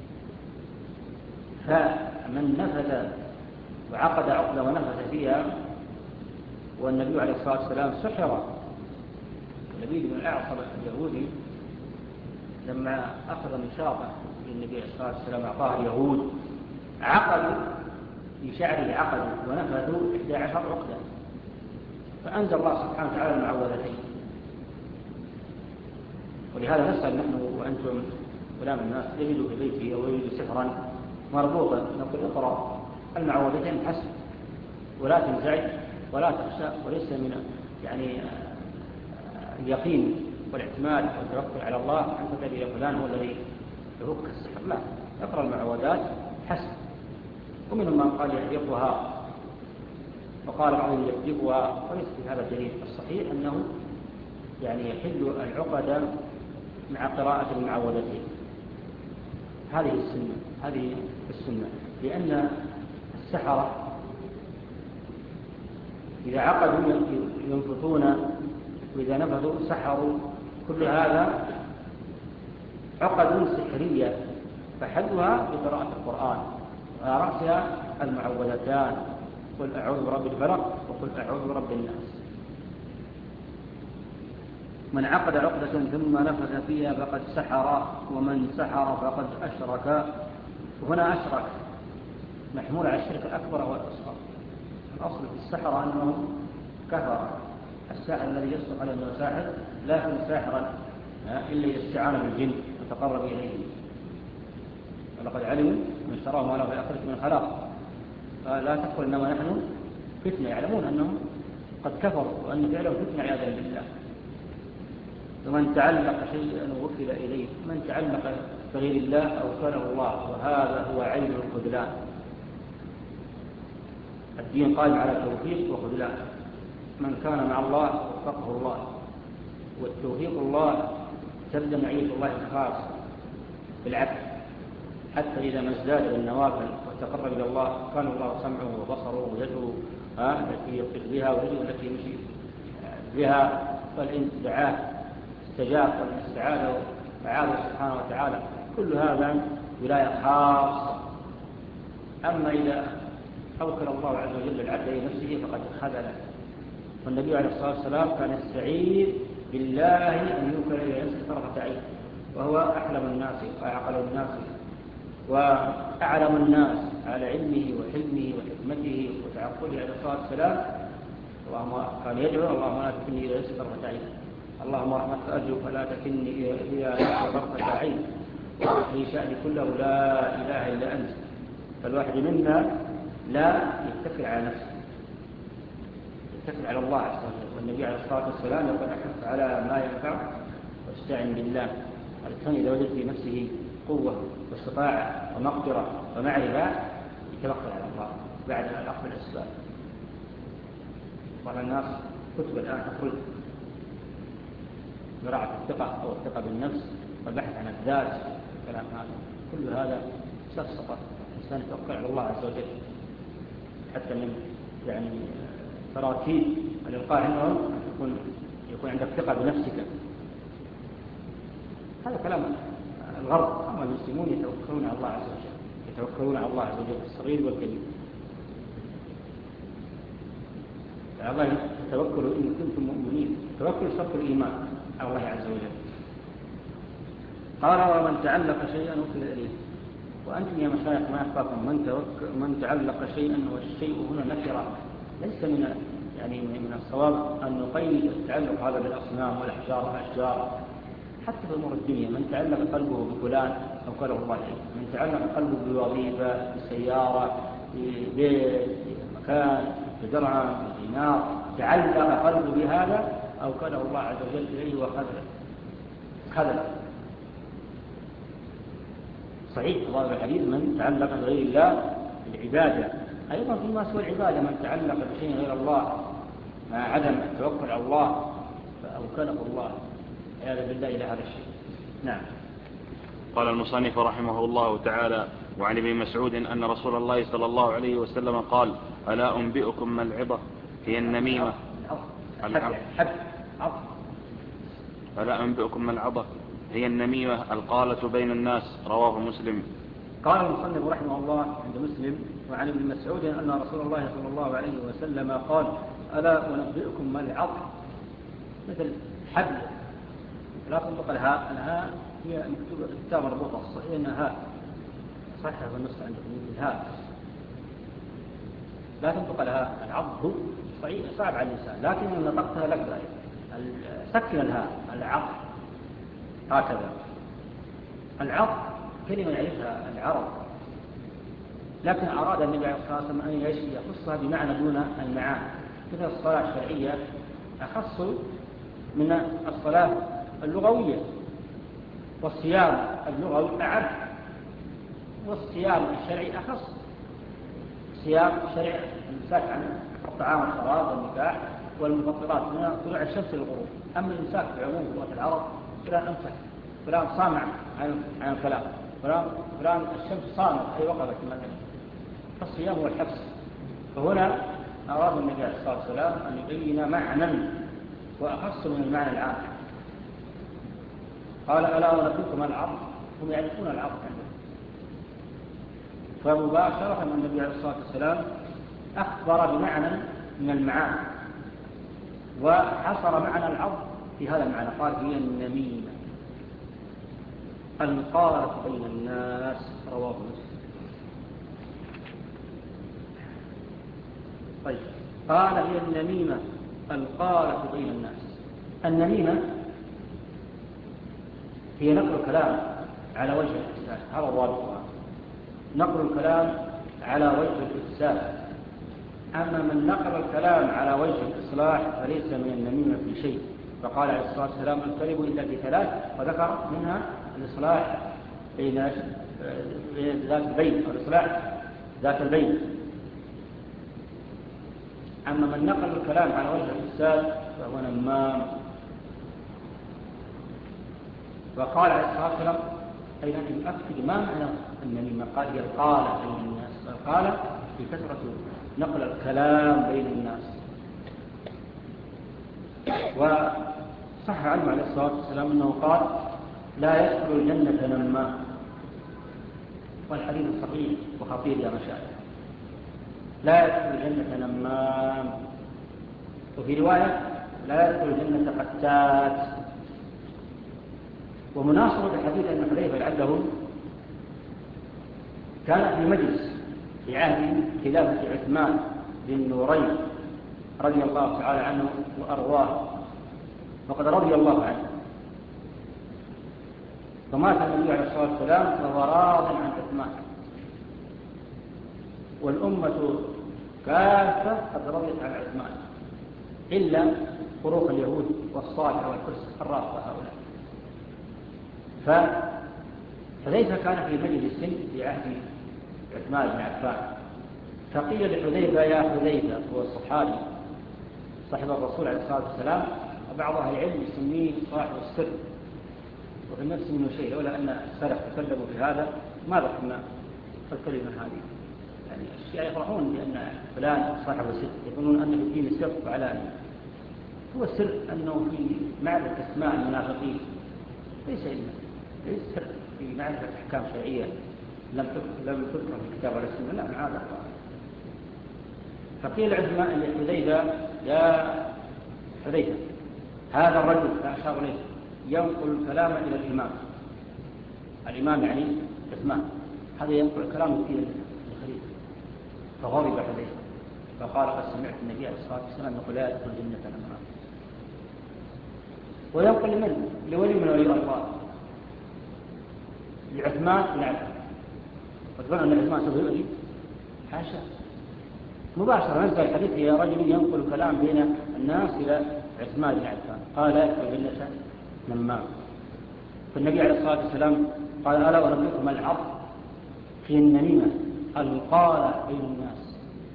فمن نفذ وعقد عقدة ونفذ فيها، والنبي عليه الصلاة والسلام سحر لبيد بن الأعصم اليهودي لما أخذ مشاطة للنبي عليه الصلاة والسلام أعطاه اليهود عقدوا في شعره عقدوا ونفذوا إحدى عشر عقدة، فأنزل الله سبحانه وتعالى المعوذتين. ولهذا نسأل نحن وأنتم كلام الناس يجدوا في بيته أو يجدوا سحرا مربوطا نقول اقرأ المعوذتين حسب ولا تنزعج ولا تخشى، وليس من يعني اليقين والاعتماد والتوكل على الله أن تتبع فلان هو الذي يفك السحر، لا، اقرأ المعوذات حسب. ومنهم من قال يحرقها وقال بعضهم يكذبها، وليس في هذا دليل. الصحيح أنه يعني يحل العقد مع قراءة المعوذتين، هذه السنة هذه السنة لأن السحرة إذا عقدوا ينفثون وإذا نفذوا سحروا، كل هذا عقد سحرية فحلها بقراءة القرآن وعلى رأسها المعوذتان قل أعوذ برب الفلق وقل أعوذ برب الناس. من عقد عقدة ثم نفذ فيها فقد سحر، ومن سحر فقد أشرك. وهنا أشرك محمول على الشرك الأكبر والأصغر. الأصل في السحر أنه كفر. الساحر الذي يصدق على أنه ساحر لا يكون ساحرا إلا يستعان بالجن وتقرب إليه. ولقد علموا من اشتراه ما له في الآخرة من خلاق. لا تقل إنما نحن فتنة، يعلمون أنهم قد كفروا وأن فعلهم فتنة عياذا بالله. ومن تعلق شيئا وكل إليه، من تعلق بغير الله أوكله الله، وهذا هو عين الخذلان. الدين قائم على توفيق وخذلان، من كان مع الله وفقه الله، والتوفيق الله تبدأ معية الله الخاص بالعبد، حتى إذا ما ازداد بالنوافل وتقرب إلى الله كان الله سمعه وبصره ويده التي يطلق بها ويده التي يمشي بها، فالإن دعاه استجاب ومن استعاذه فعاذه سبحانه وتعالى. كل هذا ولاية خاصة. أما إذا أوكل الله عز وجل العبد إلى نفسه فقد خذله. والنبي عليه الصلاة والسلام كان يستعيذ بالله أن يوكل إلى نفسه طرفة عين، وهو أحلم الناس وأعقل الناس وأعلم الناس على علمه وحلمه وحكمته وتعقله عليه الصلاة والسلام. اللهم كان يدعو اللهم لا تكلني إلى نفسي طرفة عين، اللهم رحمتك أرجو فلا تكلني إلى نفسي طرفة عين، وفي شأني كله لا إله إلا أنت. فالواحد منا لا يتكل على نفسه، يتكل على الله عز وجل. والنبي عليه الصلاة والسلام يقول احرص على ما ينفع واستعن بالله. الإنسان إذا وجد في نفسه قوة واستطاعة ومقدرة ومعرفة يتوكل على الله بعد الأخذ الأسباب. بعض الناس كتب الآن تخرج زراعة الثقة أو الثقة بالنفس والبحث عن الذات، كلام هذا كل هذا سفسطة. الإنسان يتوكل على الله عز وجل. حتى من يعني تراتيب الإلقاء عندهم يكون يكون عندك ثقة بنفسك. هذا كلام الغرب. أما المسلمون يتوكلون على الله عز وجل، يتوكلون على الله عز وجل الصغير والكبير. الله تتوكلوا إن كنتم مؤمنين. توكل شرط الإيمان على الله عز وجل. قال ومن تعلق شيئا وكل إليه. وأنتم يا مشايخ ما يخفاكم من, من تعلق شيئا، والشيء هنا نكرة، ليس من يعني من الصواب أن نقيد التعلق هذا بالأصنام والأحجار والأشجار. حتى في أمور الدنيا من تعلق قلبه بفلان أوكله الله إليه، من تعلق قلبه بوظيفة بسيارة ببيت بمكان بدرهم بدينار، تعلق قلبه بهذا أوكله الله عز وجل إليه وخذله خذله. صحيح الله الحديث من تعلق بغير الله بالعبادة أيضا فيما سوى العبادة من تعلق بشيء غير الله مع عدم التوكل على الله فأوكله الله عياذا بالله إلى هذا الشيء. نعم. قال المصنف رحمه الله تعالى: وعن ابن مسعود أن رسول الله صلى الله عليه وسلم قال: ألا أنبئكم ما العظة هي النميمة ألا أنبئكم ما العظة هي النميمة القالة بين الناس. رواه مسلم. قال المصنف رحمه الله عند مسلم: وعن ابن مسعود أن رسول الله صلى الله عليه وسلم قال: ألا أنبئكم ما العظة مثل حبل لا تنطق الهاء. الهاء هي مكتوبة في الكتاب مربوطة الصحيح انها هاء صحيح في النسخة عندكم الهاء لا تنطق الهاء. العظ صعب على الإنسان لكن إن نطقتها لك ذلك سكن الهاء. العظ هكذا. العظ كلمة يعرفها العرب لكن أراد النبي عليه الصلاة والسلام أن يخصها بمعنى دون المعاني. مثل الصلاة الشرعية أخص من الصلاة اللغوية والصيام اللغوي أعد والصيام الشرعي أخص. صيام الشرعي الإمساك عن الطعام والشراب والنكاح والمفطرات من طلوع الشمس للغروب. أما الإمساك في عموم لغة العرب فلان أمسك فلان صامع عن الكلام فلان, فلان الشمس صامت أي وقفت مثلا. فالصيام هو الحبس. فهنا أراد النبي عليه الصلاة والسلام أن يبين معنى وأخص من المعنى العام. قال: ألا أنبئكم العظ. هم يعرفون العظ عندهم. فمباشرة النبي عليه الصلاة والسلام أخبر بمعنى من المعاني وحصر معنى العظ في هذا المعنى. قال: هي النميمة القالة بين الناس. رواه مسلم. طيب. قال: هي النميمة القالة بين الناس. النميمة هي نقل الكلام على وجه الإفساد. هذا الواضح. نقل الكلام على وجه الإفساد. أما من نقل الكلام على وجه الإصلاح فليس من النميمة في شيء. فقال عليه الصلاة والسلام: الكلم إلا بثلاث. وذكر منها الإصلاح بين ذات البين والإصلاح ذات البين. أما من نقل الكلام على وجه الإفساد فهو نمام. وقال عليه الصلاة والسلام أين أن أكتب ما معنى النميمة؟ قال: هي القالة بين الناس. القالة في كثرة نقل الكلام بين الناس. وصح عنه عليه الصلاة والسلام أنه قال: لا يدخل الجنة نمام. والحديث صحيح وخطير يا مشايخ. لا يدخل الجنة نمام. وفي رواية: لا يدخل الجنة قتات. ومناصرة الحديث أن حذيفة لعله كان في مجلس في عهد خلافة عثمان بن نورين رضي الله تعالى عنه وأرضاه وقد رضي الله عنه. فمات النبي عليه الصلاة والسلام وهو راض عن عثمان والأمة كافة قد رضيت عن عثمان إلا فروق اليهود والصالح والكرس الرافضة هؤلاء. فحذيفة كان في مجلس في عهد عثمان بن عفان. فقيل لحذيفة: يا حذيفة، هو الصحابي صاحب الرسول عليه الصلاة والسلام وبعض أهل العلم يسميه صاحب السر وفي النفس منه شيء لولا أن السلف تكلموا في هذا ما ذكرنا الكلمة هذه. يعني الشيعة يفرحون بأن فلان صاحب السر يقولون أنه في دين السر وعلاني. هو السر أنه في معرفة اسماء المنافقين ليس إلا ليس سر في معرفة أحكام شرعية لم لم تذكر في الكتاب ولا السنة. لا معاذ الله. فقيل عثمان لحذيفة: يا حذيفة، هذا الرجل أشار إليه ينقل الكلام إلى الإمام. الإمام يعني عثمان. هذا ينقل الكلام إلى الخليفة. فغضب حذيفة فقال: قد سمعت النبي عليه الصلاة والسلام يقول: لا يدخل الجنة نمام. وينقل لمن؟ لولي من ولي الله، لعثمان بن عفان. وتظن أن عثمان سوف يؤذي؟ حاشا. مباشرة نزل الحديث: يا رجل ينقل كلام بين الناس إلى عثمان بن عفان. قال: لا يدخل الجنة نمام. فالنبي عليه الصلاة والسلام قال: ألا أنبئكم العظ في النميمة القالة بين الناس.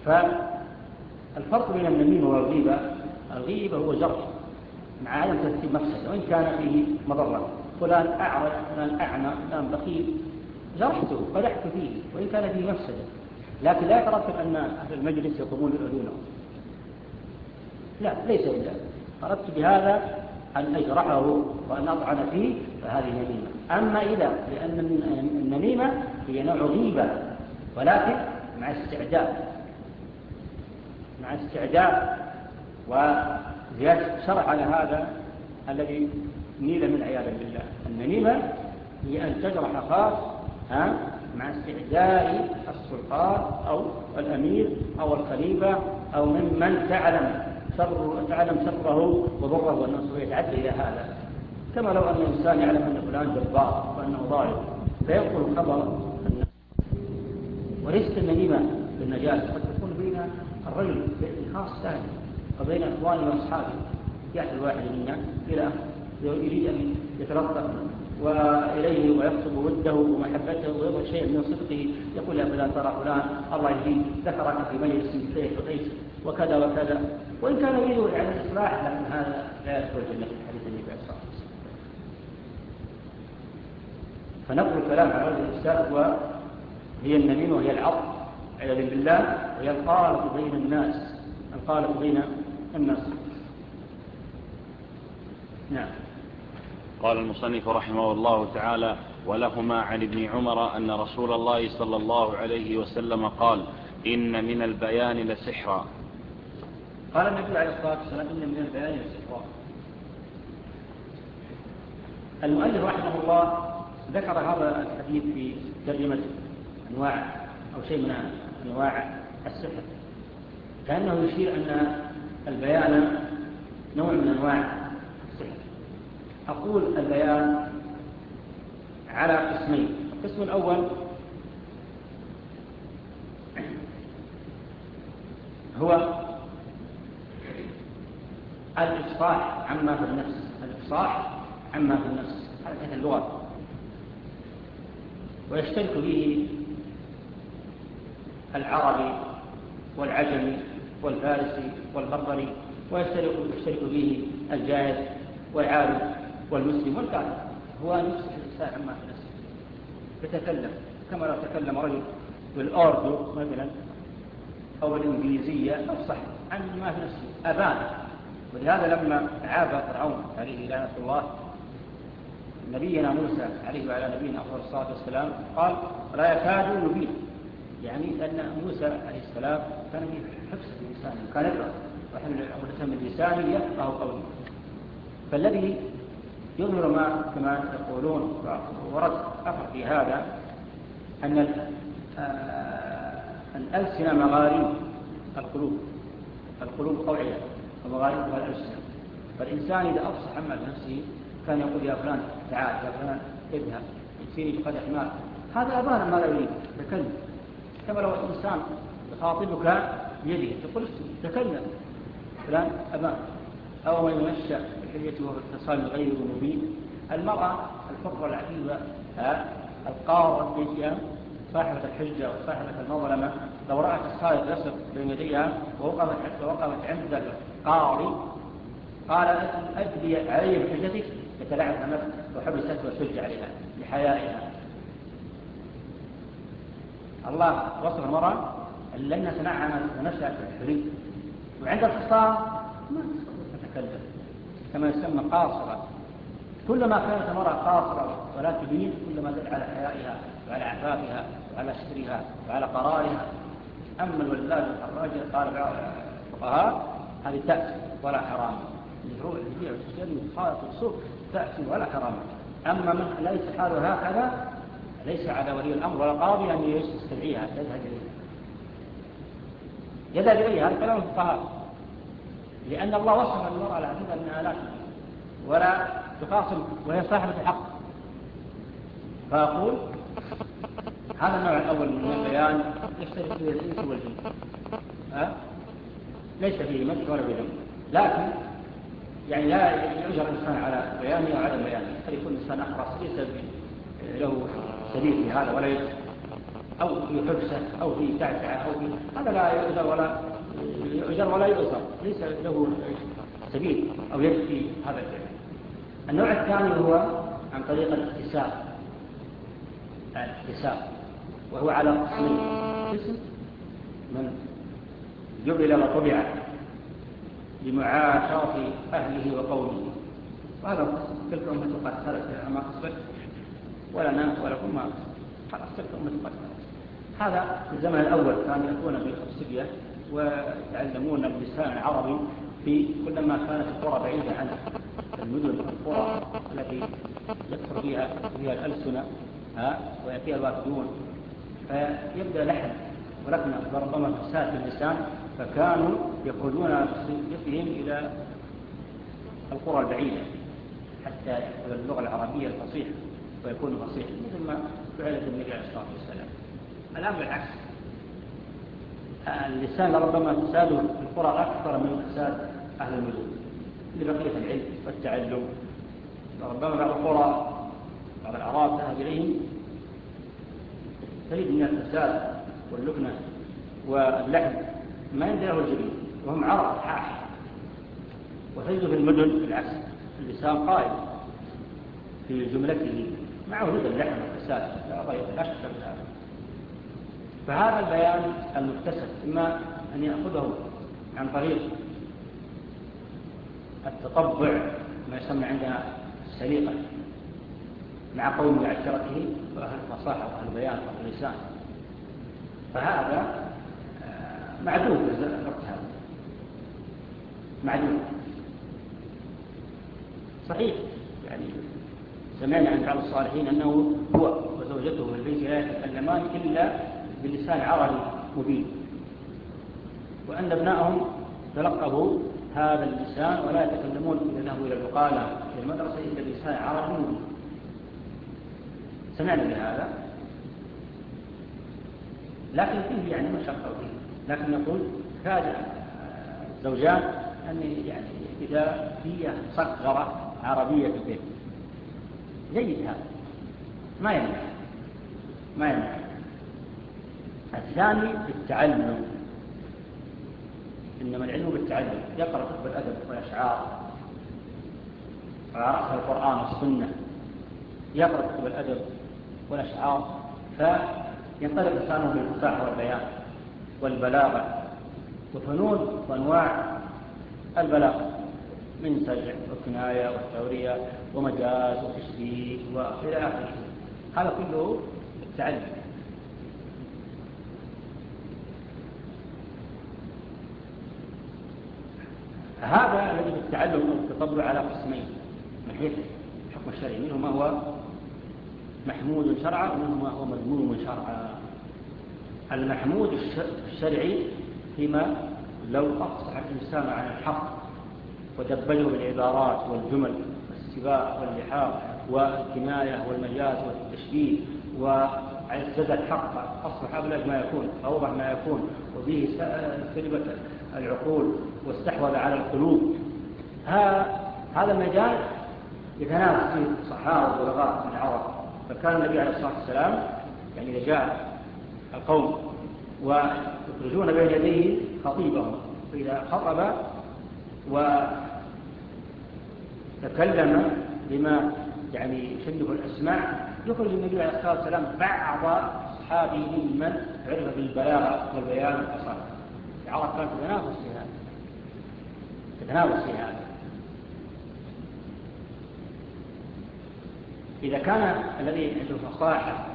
فالفرق بين النميمة والغيبة، الغيبة هو جرح مع عدم ترتيب مفسدة وإن كان فيه مضرة، فلان أعرج، فلان أعمى، فلان بخيل، جرحته قدحت فيه وإن كان فيه مفسدة، لكن لا يترتب أن أهل المجلس يقومون يؤذونه، لا ليس بذلك. أردت بهذا أن أجرحه وأن أطعن فيه فهذه نميمة. أما إذا لأن النميمة هي نوع غيبة ولكن مع استعداء مع استعداء وزيادة شرع على هذا الذي نيل من عياذا بالله. النميمة هي أن تجرح خاص ها مع استعداء السلطان أو الأمير أو الخليفة أو ممن تعلم شر تعلم شره وضره والناس يتعدى إلى هذا، كما لو أن الإنسان يعلم أن فلان جبار وأنه ظالم فينقل خبر الناس. وليست النميمة بالنجاسة، قد تكون بين الرجل خاص ثاني وبين إخوانه وأصحابه، يأتي الواحد منا إلى يريد أن يتلطف وإليه ويكتب وده ومحبته ويظهر شيء من صدقه، يقول يا فلان ترى فلان الله يهديه ذكرك في مجلس كيف وكيف وكذا وكذا، وإن كان يريد يعني الإصلاح لكن هذا لا يدخل في حديث النبي عليه الصلاة والسلام. فنقل الكلام على وجه الإفساد وهي النميمة وهي العطف عياذا بالله، وهي الخالط بين الناس الخالط بين الناس. نعم. قال المصنف رحمه الله تعالى: ولهما عن ابن عمر أن رسول الله صلى الله عليه وسلم قال: إن من البيان لسحرا. قال النبي عليه الصلاة والسلام: إن من البيان لسحرا. المؤلف رحمه الله ذكر هذا الحديث في ترجمة أنواع أو شيء من أنواع السحر، كأنه يشير أن البيان نوع من أنواع السحر. أقول البيان على قسمين. القسم الأول هو الإفصاح عما في النفس، الإفصاح عما في النفس حركة اللغة، ويشترك به العربي والعجمي والفارسي والبربري، ويشترك به الجاهل والعارف والمسلم والكافر. هو نفس الإفصاح عما في نفسه، يتكلم كما لو تكلم رجل بالأردو مثلا أو بالإنجليزية أفصح عن ما في نفسه أبان. ولهذا لما عاب فرعون عليه لعنة الله نبينا موسى عليه وعلى نبينا أفضل الصلاة والسلام قال: لا يكاد يبين، يعني أن موسى عليه السلام كان حفظ اللسان وكان يقرأ وحمل عقدة من لسانه يفقه قوله. فالذي يظهر ما كما يقولون ورد أثر في هذا أن الألسنة مغاريب القلوب، القلوب أوعية ومغاربها الألسنة. فالإنسان إذا أفصح عما بنفسه كان يقول: يا فلان تعال، يا فلان اذهب، يكفيني بقدح مال، هذا أبان ما لا يريد تكلم. كما لو الإنسان يخاطبك بيده تقول: تكلم فلان أبان. أو ما ينشأ بحليته واتصال غير مبين. المرأة الحرة العفيفة القارة التي صاحبة الحجة وصاحبة المظلمة لو رأت الصائغ يصل بين يديها ووقفت حتى وقفت عند القاضي قال: أدلي علي بحجتك، يتلعب أمامك وحبست وسج عليها لحيائها. الله وصف المرأة لأنها تنعمت ونشأت الحري، وعند الخصام ما تتكلم كما يسمى قاصرة. كلما كانت المرأة قاصرة ولا تبين كلما دل على حيائها وعلى عفافها وعلى سترها وعلى قرارها. أما الولاد الراجل قال بعض الفقهاء: هذه تأتي ولا حرام، يروح يبيع ويشتري ويخالط السوق تأتي ولا حرام. أما من ليس حاله هكذا ليس على ولي الأمر ولا قاضي أن يستدعيها تذهب إليها يذهب إليها. هذا كلام الفقهاء، لأن الله وصف المرأة العفيفة أنها لا تبين ولا تخاصم وهي صاحبة الحق. فأقول هذا النوع الأول من البيان يشترك فيه الإنس والجن، أه؟ ليس فيه مدح ولا بذنب، لكن يعني لا يؤجر الإنسان على بيانه أو عدم بيانه. قد يكون الإنسان أخرس ليس له سبيل في هذا ولا يجب. أو في حبسة أو في تعتعة أو في هذا لا يؤجر ولا يؤجر ولا يؤثر، ليس له سبيل أو يد في هذا الفعل. النوع الثاني هو عن طريق الاكتساب، الاكتساب وهو على قسمين: قسم من جبل وطبع لمعاشرة أهله وقومه، وهذا تلك أمة قد خلت ما قصبت ولا ناس ولا كل ما خلاص تلك أمة قد خلت. هذا في الزمن الأول كانوا يأتون بالصبية ويتعلمون اللسان العربي في كلما كانت القرى بعيدة عن المدن القرى التي يكثر فيها فيها الألسنة ويأتيها الوافدون، فيبدأ لحن ولكن ربما فساد في اللسان، فكانوا يقودون بصبيتهم إلى القرى البعيدة حتى يأخذ اللغة العربية الفصيحة ويكون فصيحا، مثل ما فعلت النبي عليه الصلاة والسلام. الآن بالعكس، اللسان ربما فساده في القرى أكثر من فساد أهل المدن لبقية العلم والتعلم. ربما بعض القرى بعض الأعراب تذهب إليهم تجد من الفساد واللكنة واللحن ما يندره الجبين وهم عرب حاح، وتجد في المدن بالعكس اللسان قائم في جملته مع وجود اللحن والفساد لا شك في هذا. فهذا البيان المكتسب إما أن يأخذه عن طريق التطبع ما يسمى عندنا السليقة مع قوم معشرته وأهل الفصاحة وأهل البيان وأهل اللسان، فهذا معدوم في الوقت هذا، معدوم صحيح. يعني سمعنا عن بعض الصالحين أنه هو وزوجته في البيت لا يتكلمان إلا بلسان عربي مبين، وأن ابنائهم تلقبوا هذا اللسان ولا يتكلمون إذا ذهبوا إلى البقالة في المدرسة إلا بلسان عربي مبين. سمعنا بهذا، لكن فيه يعني مشقة فيه، لكن نقول كاد الزوجان أن يعني إذا هي صغرة عربية في البيت جيد، هذا ما يمنع ما يمنع. الثاني بالتعلم، إنما العلم بالتعلم، يقرأ كتب الأدب والأشعار وعرف القرآن والسنة، يقرأ كتب الأدب والأشعار فينطلق لسانه بالفصاحة والبيان والبلاغة وفنون وأنواع البلاغة من سجع وكناية والتورية ومجاز وتشبيه وإلى آخره. هذا كله التعلم. هذا الذي في التعلم والتطبع على قسمين من حيث الحكم الشرعي، منه ما هو محمود شرعا ومنه ما هو مذموم شرعا. المحمود الشرعي فيما لو أفصح الإنسان عن الحق ودبله بالعبارات والجمل والسباق واللحاق والكناية والمجاز والتشبيه وعزز الحق أصبح أبلغ ما يكون أوضح ما يكون وبه سلبت العقول واستحوذ على القلوب. هذا المجال يتنافس فيه الصحابة والبلغاء من العرب، فكان النبي عليه الصلاة والسلام يعني إذا جاء القوم ويخرجون بين يديه خطيبهم، فإذا خطب وتكلم بما يعني يشنه الأسماع يخرج النبي عليه الصلاة والسلام بعض أصحابه ممن عرف بالبلاغة والبيان والفصاحة. العرب كانت تتنافس في هذا تتنافس في هذا إذا كان الذي عنده فصاحة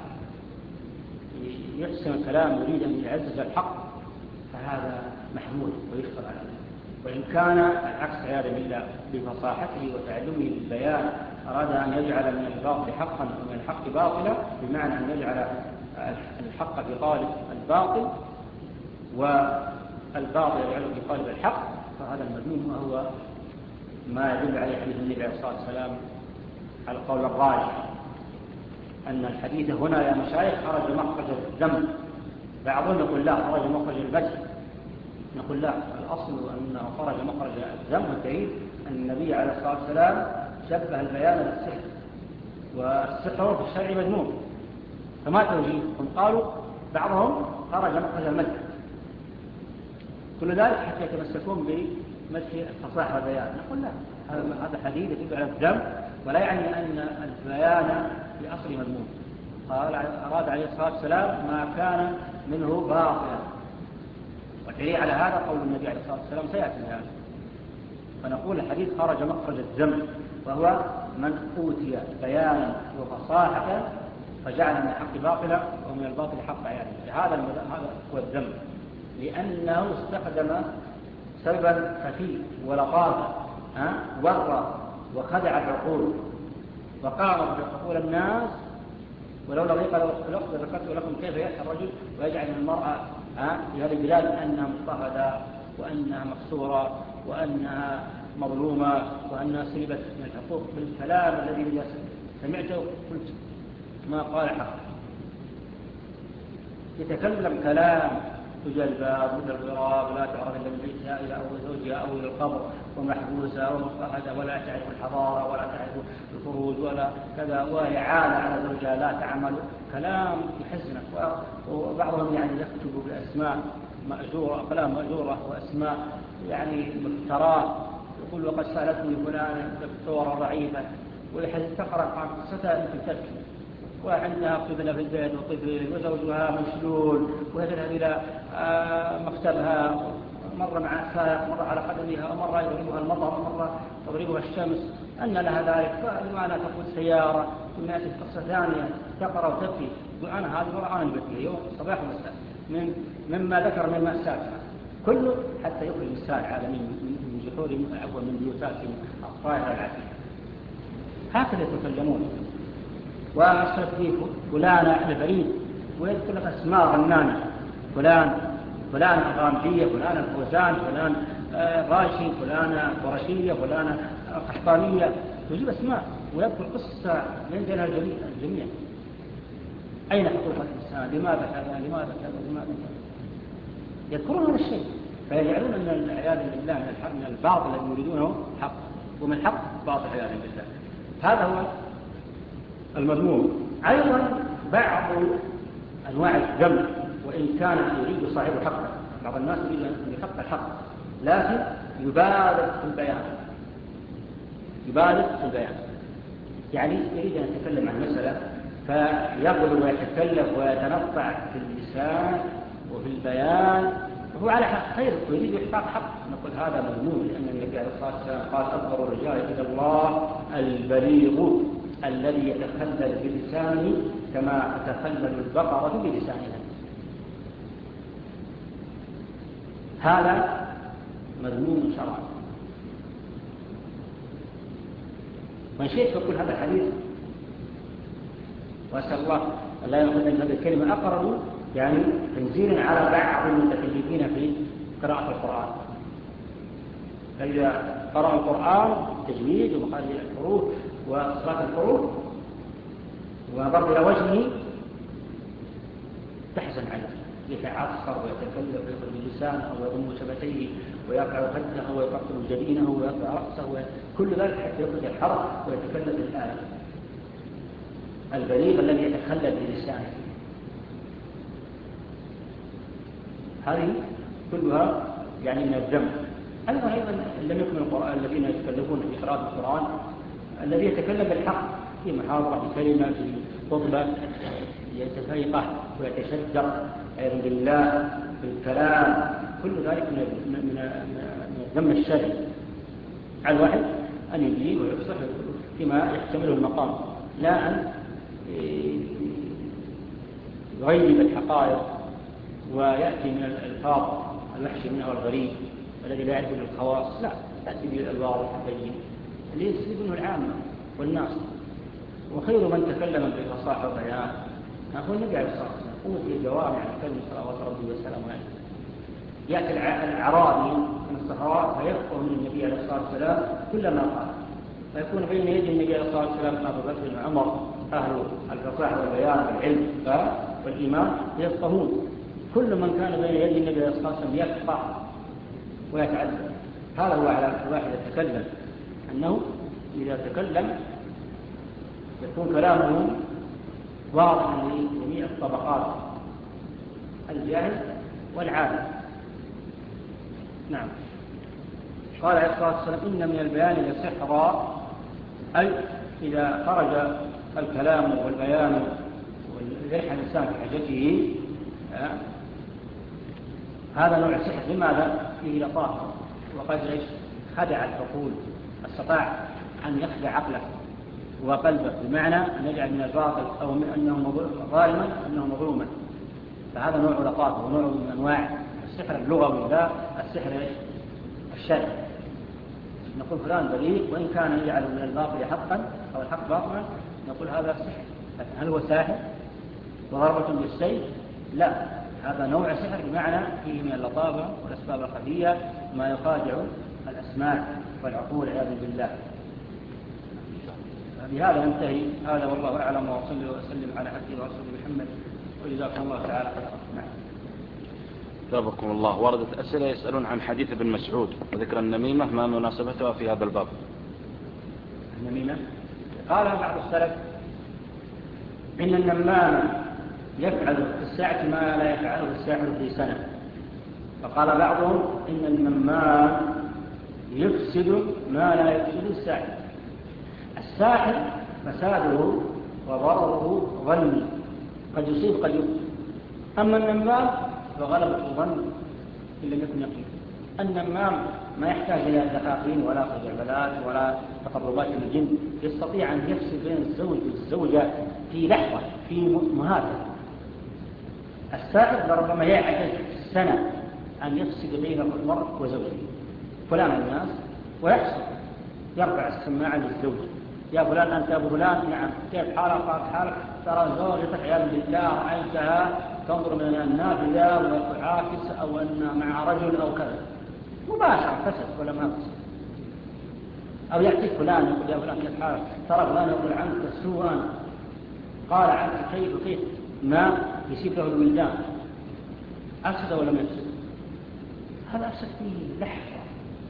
يحسن الكلام يريد أن يعزز الحق فهذا محمود ويشكر عليه، وإن كان العكس عياذا بالله بفصاحته وتعلمه بالبيان أراد أن يجعل من الباطل حقا ومن الحق باطلا، بمعنى أن يجعل الحق في قالب الباطل والباطل يجعله في قالب الحق، فهذا المذموم وهو ما يدل عليه حديث النبي عليه الصلاة والسلام على القول الراجح أن الحديث هنا يا مشايخ خرج مخرج الذم. بعضهم يقول لا خرج مخرج المدح، نقول لا، الأصل أنه خرج مخرج الذم، والدليل أن النبي عليه الصلاة والسلام شبه البيان بالسحر، والسحر في الشرع مذموم، فما توجيه؟ هم قالوا بعضهم خرج مخرج المدح، كل ذلك حتى يتمسكون بمدح الفصاحة والبيان. نقول لا، هذا حديث يدل على الذم، ولا يعني أن البيان في أصل مذموم. قال أراد عليه الصلاة والسلام ما كان منه باطلا، والدليل على هذا قول النبي عليه الصلاة والسلام سيأتي هذا. فنقول الحديث خرج مخرج الذم، وهو من أوتي بيانا وفصاحة فجعل من الحق باطلا ومن الباطل حق يعني. هذا هذا هو الذم، لأنه استخدم سببا خفي ولطافة ورى وخدع العقول وقارب بعقول الناس. ولولا ضيق الوقت ذكرت لكم كيف يأتي الرجل ويجعل من المرأة في هذه البلاد أنها مضطهدة وأنها مقصورة وأنها مظلومة وأنها سلبت من الحقوق بالكلام الذي إذا سمعته قلت ما قال حق. يتكلم كلام تجلباب مثل الغراب لا تعرف إلا من بيتها إلى أو زوجها أو إلى القبر ومحبوسة ومضطهدة ولا تعرف الحضارة ولا تعرف الخروج ولا كذا، وهي عالة على زوجها لا تعمل. كلام يحزنك. وبعضهم يعني يكتب بأسماء مأجورة، أقلام مأجورة وأسماء يعني مفترات، يقول وقد سألتني فلان دكتورة ضعيفة، ويحزن تقرأ قصتها يمكن تبكي، وعندها طفلة في البيت وطفل وزوجها مشلول وتذهب إلى مكتبها، مرة مع سائق، مرة على قدمها، ومرة يضربها المطر، ومرة تضربها الشمس، أن لها ذلك. فلماذا تقود سيارة ثم يأتي قصة ثانية تقرأ وتبكي. وأنا هذه مرة أنا بكي يوم صباح ومساء من مما ذكر من مأساة كله حتى يخرج الإنسان العالمي من جحور عفوا من بيوتاتهم الطاهرة العتيقة. هكذا يتكلمون. وأشرف فيه فلان البريد ويذكر لك أسماء غنانة، فلان فلان الغامدية، فلان الفوزان، فلان راشي، فلان قرشية، فلان قحطانية، تجيب أسماء ويذكر قصة عندنا الجميع الجميع. أين حقوق الإنسان؟ لماذا كذا؟ لماذا كذا؟ لماذا كذا؟ يذكرون هذا الشيء، فيجعلون أن العياذ بالله من الحق من الباطل الذي يريدونه حق، ومن الحق باطل عياذ بالله. هذا هو المضمون. أيضا بعض أنواع الذم وإن كان يريد صاحب حقه، بعض الناس يريد أن يحق الحق لكن يبالغ في البيان، يبالغ في البيان يعني يريد أن يتكلم عن مسألة فيغلو ويتكلف ويتنطع في اللسان وفي البيان وهو على حق خير ويريد إحقاق حق. نقول هذا مذموم، لأن النبي عليه الصلاة والسلام قال أكبر الرجال عند الله البليغ الذي يتخلل بلسانه كما تتخلل البقرة بلسانها. هذا مذموم شرعا. من شئت فكل هذا الحديث وأسأل الله أن لا يأخذ من هذه الكلمة أقرب يعني تنزيل على بعض المتكلفين في قراءة القرآن. فإذا قرأ القرآن تجويد ومخارج الحروف وصلاة الحروف ونظر إلى وجهه تحزن عليه، يتعصر ويتكلم ويخرج لسانه ويضم شفتيه ويرفع خده ويقطب جبينه ويرفع رأسه، كل ذلك حتى يخرج الحرف ويتكلم بالآية. البليغ الذي يتخلل بلسانه. هذه كلها يعني من الذم. أيضا أيضا لم يكن القرآن الذين يتكلمون في قراءة القرآن الذي يتكلم بالحق في محاضرة في كلمة في خطبة يتفيقه ويتشجر أيضا بالله في الكلام، كل ذلك من من الذم الشرعي. على الواحد أن يجيب ويفصح فيما يحتمله المقام، لا أن يغيب الحقائق ويأتي من الألفاظ الوحش منها والغريب الذي لا يعرف الخواص، لا تأتي بالواضح البين اللي يستفيد منه العامة والناس. وخير من تكلم بالفصاحة والبيان هو النبي عليه الصلاة والسلام، أوتي الجوامع الكلم صلوات ربي وسلامه عليه. يأتي الأعرابي من الصحراء فيفقه من النبي عليه الصلاة والسلام كل ما قال، فيكون بين يدي النبي عليه الصلاة والسلام أبو بكر وعمر أهل الفصاحة والبيان والعلم والإيمان يفقهون. كل من كان بين يدي النبي عليه الصلاة والسلام يفقه ويتعلم. هذا هو على الواحد يتكلم أنه إذا تكلم يكون كلامه واضحا لجميع الطبقات الجاهل والعالم. نعم. قال عليه الصلاة والسلام إن من البيان لسحرا، أي إذا خرج الكلام والبيان ويلح الإنسان في حاجته هذا نوع السحر. لماذا؟ فيه لطافة وقد خدع العقول، استطاع أن يخدع عقله وقلبه، بمعنى أن يجعل من الباطل أو من أنه ظالما أنه مظلوما. فهذا نوع لطافة ونوع من أنواع السحر اللغوي لا السحر الشرعي. نقول فلان بريء وإن كان يجعل من الباطل حقا أو الحق باطلا نقول هذا سحر. لكن هل هو ساحر وضربة بالسيف؟ لا، هذا نوع سحر بمعنى فيه من اللطافة والأسباب الخفية ما يخادع الأسماع والعقول عياذا بالله. بهذا ننتهي. هذا والله أعلم، وأصلي وأسلم على عبده ورسوله محمد، وجزاكم الله تعالى خيرا. نعم. جزاكم الله. وردت أسئلة يسألون عن حديث ابن مسعود وذكر النميمة، ما مناسبتها في هذا الباب؟ النميمة قال بعض السلف إن النمام يفعل في الساعة ما لا يفعله الساحر في سنة. فقال بعضهم إن النمام يفسد ما لا يفسد الساحر. الساحر فساده وضرره ظني، قد يصيب قد يفسد. أما النمام فغلبة الظن إن لم يكن يقين. النمام ما يحتاج إلى دقاقين ولا خزعبلات ولا تقربات الجن، يستطيع أن يفسد بين الزوج والزوجة في لحظة، في مهاتة. الساحر لربما يعجز سنة أن يفسد بين المرء وزوجه فلان الناس، ويحصل يرفع السماعة للزوج: يا فلان أنت أبو فلان؟ نعم. كيف حالك؟ قال حالك ترى زوجتك عياذا بالله رأيتها تنظر من النافذة وتعاكس أو أن مع رجل أو كذا، مباشرة فسد ولا ما فسد. أو يأتي فلان يقول: يا فلان كيف حالك؟ ترى فلان يقول عنك سوءا، قال عنك كيف وكيف، ما يسيب له الولدان. أفسد ولا ما يفسد؟ هذا أفسد فيه لحظة.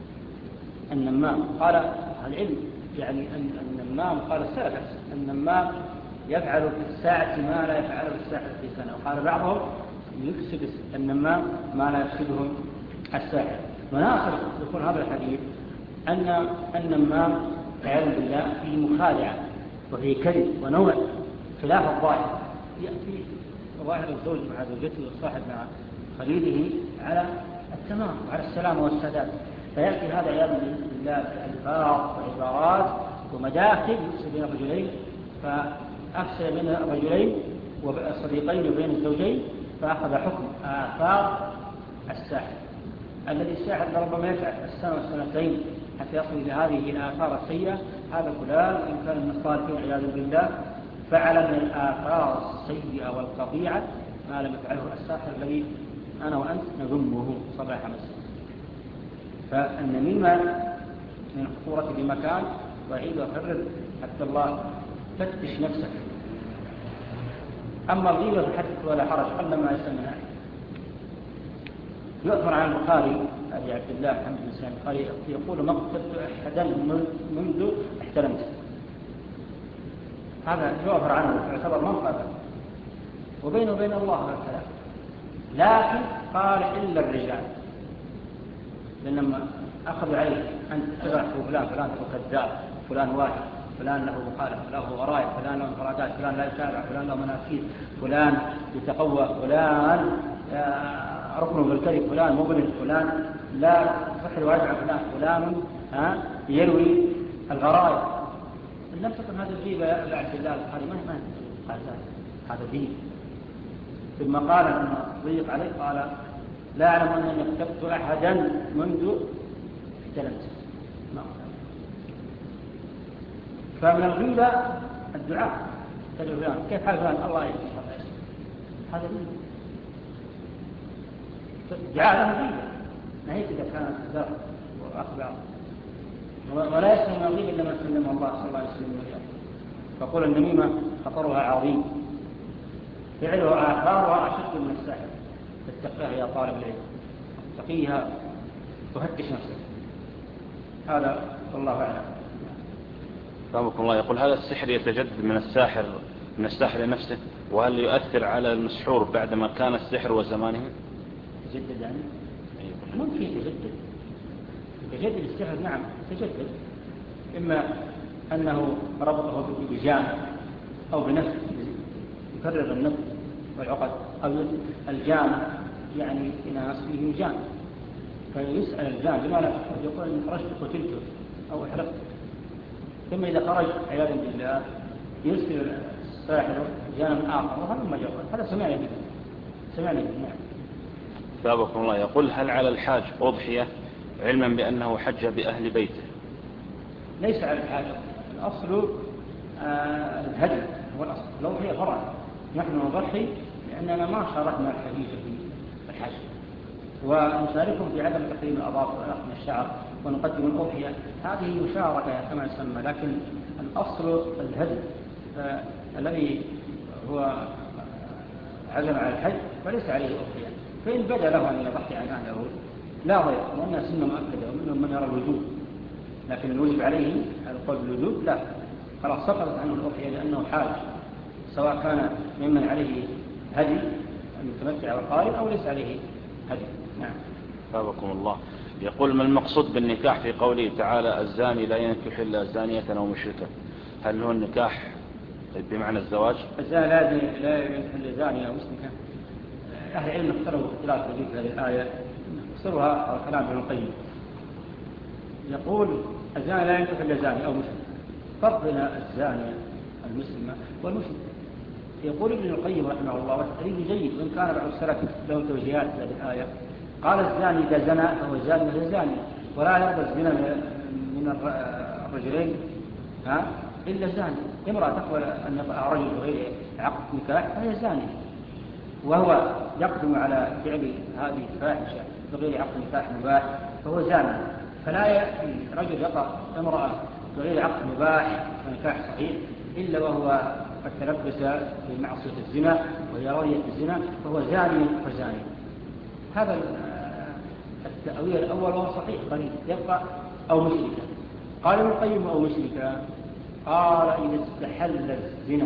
النمام قال العلم يعني أن النمام قال السلف النمام يفعل في الساعة ما لا يفعله الساحر في سنة. وقال بعضهم يفسد النمام ما لا يفسده الساحر. وناصر يقول هذا الحديث أن النمام عياذا بالله فيه مخادعة وفيه كذب ونوع خلاف الظاهر. يأتي ظاهر الزوج مع زوجته والصاحب مع خليله على التمام وعلى السلام والسداد، فيأتي هذا عياذا بالله بألفاظ وعبارات ومداخل يفسد بين الرجلين، فأفسد بين الرجلين والصديقين وبين الزوجين، فأخذ حكم آثار الساحر الذي الساحر ربما يفعل السنة والسنتين حتى يصل إلى هذه الآثار السيئة. هذا فلان وإن كان من الصالحين عياذا بالله فعل من الآثار السيئة والقطيعة ما لم يفعله الساحر الذي أنا وأنت نذمه صباح مساء. فالنميمة من خطورة بمكان، وعيد وفرد حتى الله فتش نفسك. أما الغيبة فحدث ولا حرج قل ما يسمى. يؤثر عن البخاري أبي عبد الله محمد بن سعيد البخاري يقول: ما قتلت أحدا منذ احتلمت. هذا يؤثر عنه يعتبر منقذا، وبينه وبين الله هذا الكلام. لكن قال إلا الرجال، لأنما أخذوا عليه أن تغرق فلان فلان هو كذاب، فلان واحد، فلان له مخالف، له غرائب، فلان له انفرادات، فلان لا يتابع، فلان له منافير، فلان يتقوى، فلان ركن بالكذب، فلان مبرد، فلان لا يصح ويدعى، فلان فلان ها يروي الغرائب. إن لم تكن هذه الغيبة يا عبد الله البخاري ما ما قال هذا دين. ثم قال لما ضيق عليه قال: لا أعلم أنني كتبت أحدا منذ احتلمت. فمن الغيبة الدعاء: تدعو فلان كيف حال فلان؟ الله يجزيه هذا دين. دعاء له غيبة، ما هي إذا كان ذر وأخبار، ولا يسلم من الغيبة إلا من سلم الله صلى الله عليه وسلم. فقول النميمة خطرها عظيم، فعلها آثارها أشد من الساحر. فاتقها يا طالب العلم، اتقيها وفتش نفسك. هذا والله أعلم. رحمكم الله. يقول: هذا السحر يتجدد من الساحر من الساحر نفسه؟ وهل يؤثر على المسحور بعدما كان السحر وزمانه؟ يتجدد يعني؟ ممكن يتجدد يتجدد السحر، نعم يتجدد، إما أنه ربطه بجان أو بنفس يكرر النفس والعقد، أو الجان يعني ناس فيهم جان فيسأل الجان لماذا يقول إن خرجت قتلته أو احرقت، ثم إذا خرج عياذا بالله يرسل الساحر جانا آخر وهذا ما يقول. هذا سمعنا به سمعنا به نعم. ثابكم الله. يقول هل على الحاج أضحية علما بأنه حج بأهل بيته؟ ليس على الحاج، الأصل آه الهدي هو الأصل، لو هي فرع نحن نضحي لأننا ما شاركنا الحديث في الحج، ونشاركهم في عدم تقديم الأظافر ونقم الشعر ونقدم الأضحية، هذه مشاركة كما يسمى، لكن الأصل الهدي آه الذي هو عزم على الحج فليس عليه أضحية، فإن بدا له أن يضحي عن أهله لا ضير، وأنها سنة مؤكدة ومنهم من يرى الوجوب، لكن الوجب عليه على القول بالوجوب لا، خلاص سقطت عنه الأضحية لأنه حاج، سواء كان ممن عليه هدي المتمتع والقارئ أو ليس عليه هدي. نعم. ثابكم الله. يقول ما المقصود بالنكاح في قوله تعالى الزاني لا ينكح إلا زانية أو مشركة؟ هل هو النكاح بمعنى الزواج؟ الزاني لا ينكح إلا زانية أو مشركة، أهل العلم اختاروا اختلاف في هذه الآية، اختارها على كلام ابن القيم. يقول الزاني لا ينكح إلا زاني أو مشرك، فرق بين الزانية المسلمة والمشرك. يقول ابن القيم رحمه الله والتقريب جيد، وإن كان بعض السلف له توجيهات في هذه الآية، قال الزاني إذا زنى فهو زاني وهي زاني، ولا يرضى الزنا من الرجلين ها إلا زاني. امرأة تقبل أن يطأ رجل بغير عقد نكاح فهي زاني، وهو يقدم على فعل هذه الفاحشة بغير عقد نكاح مباح فهو زاني. فلا يأتي رجل يطأ امرأة بغير عقد مباح ونكاح صحيح إلا وهو قد تلبس بمعصية الزنا وهي راضية الزنا فهو زاني فزاني. هذا التأويل الأول وهو صحيح قريب يبقى أو مشركة. قال ابن القيم أو مشركة، قال إذا استحل الزنا،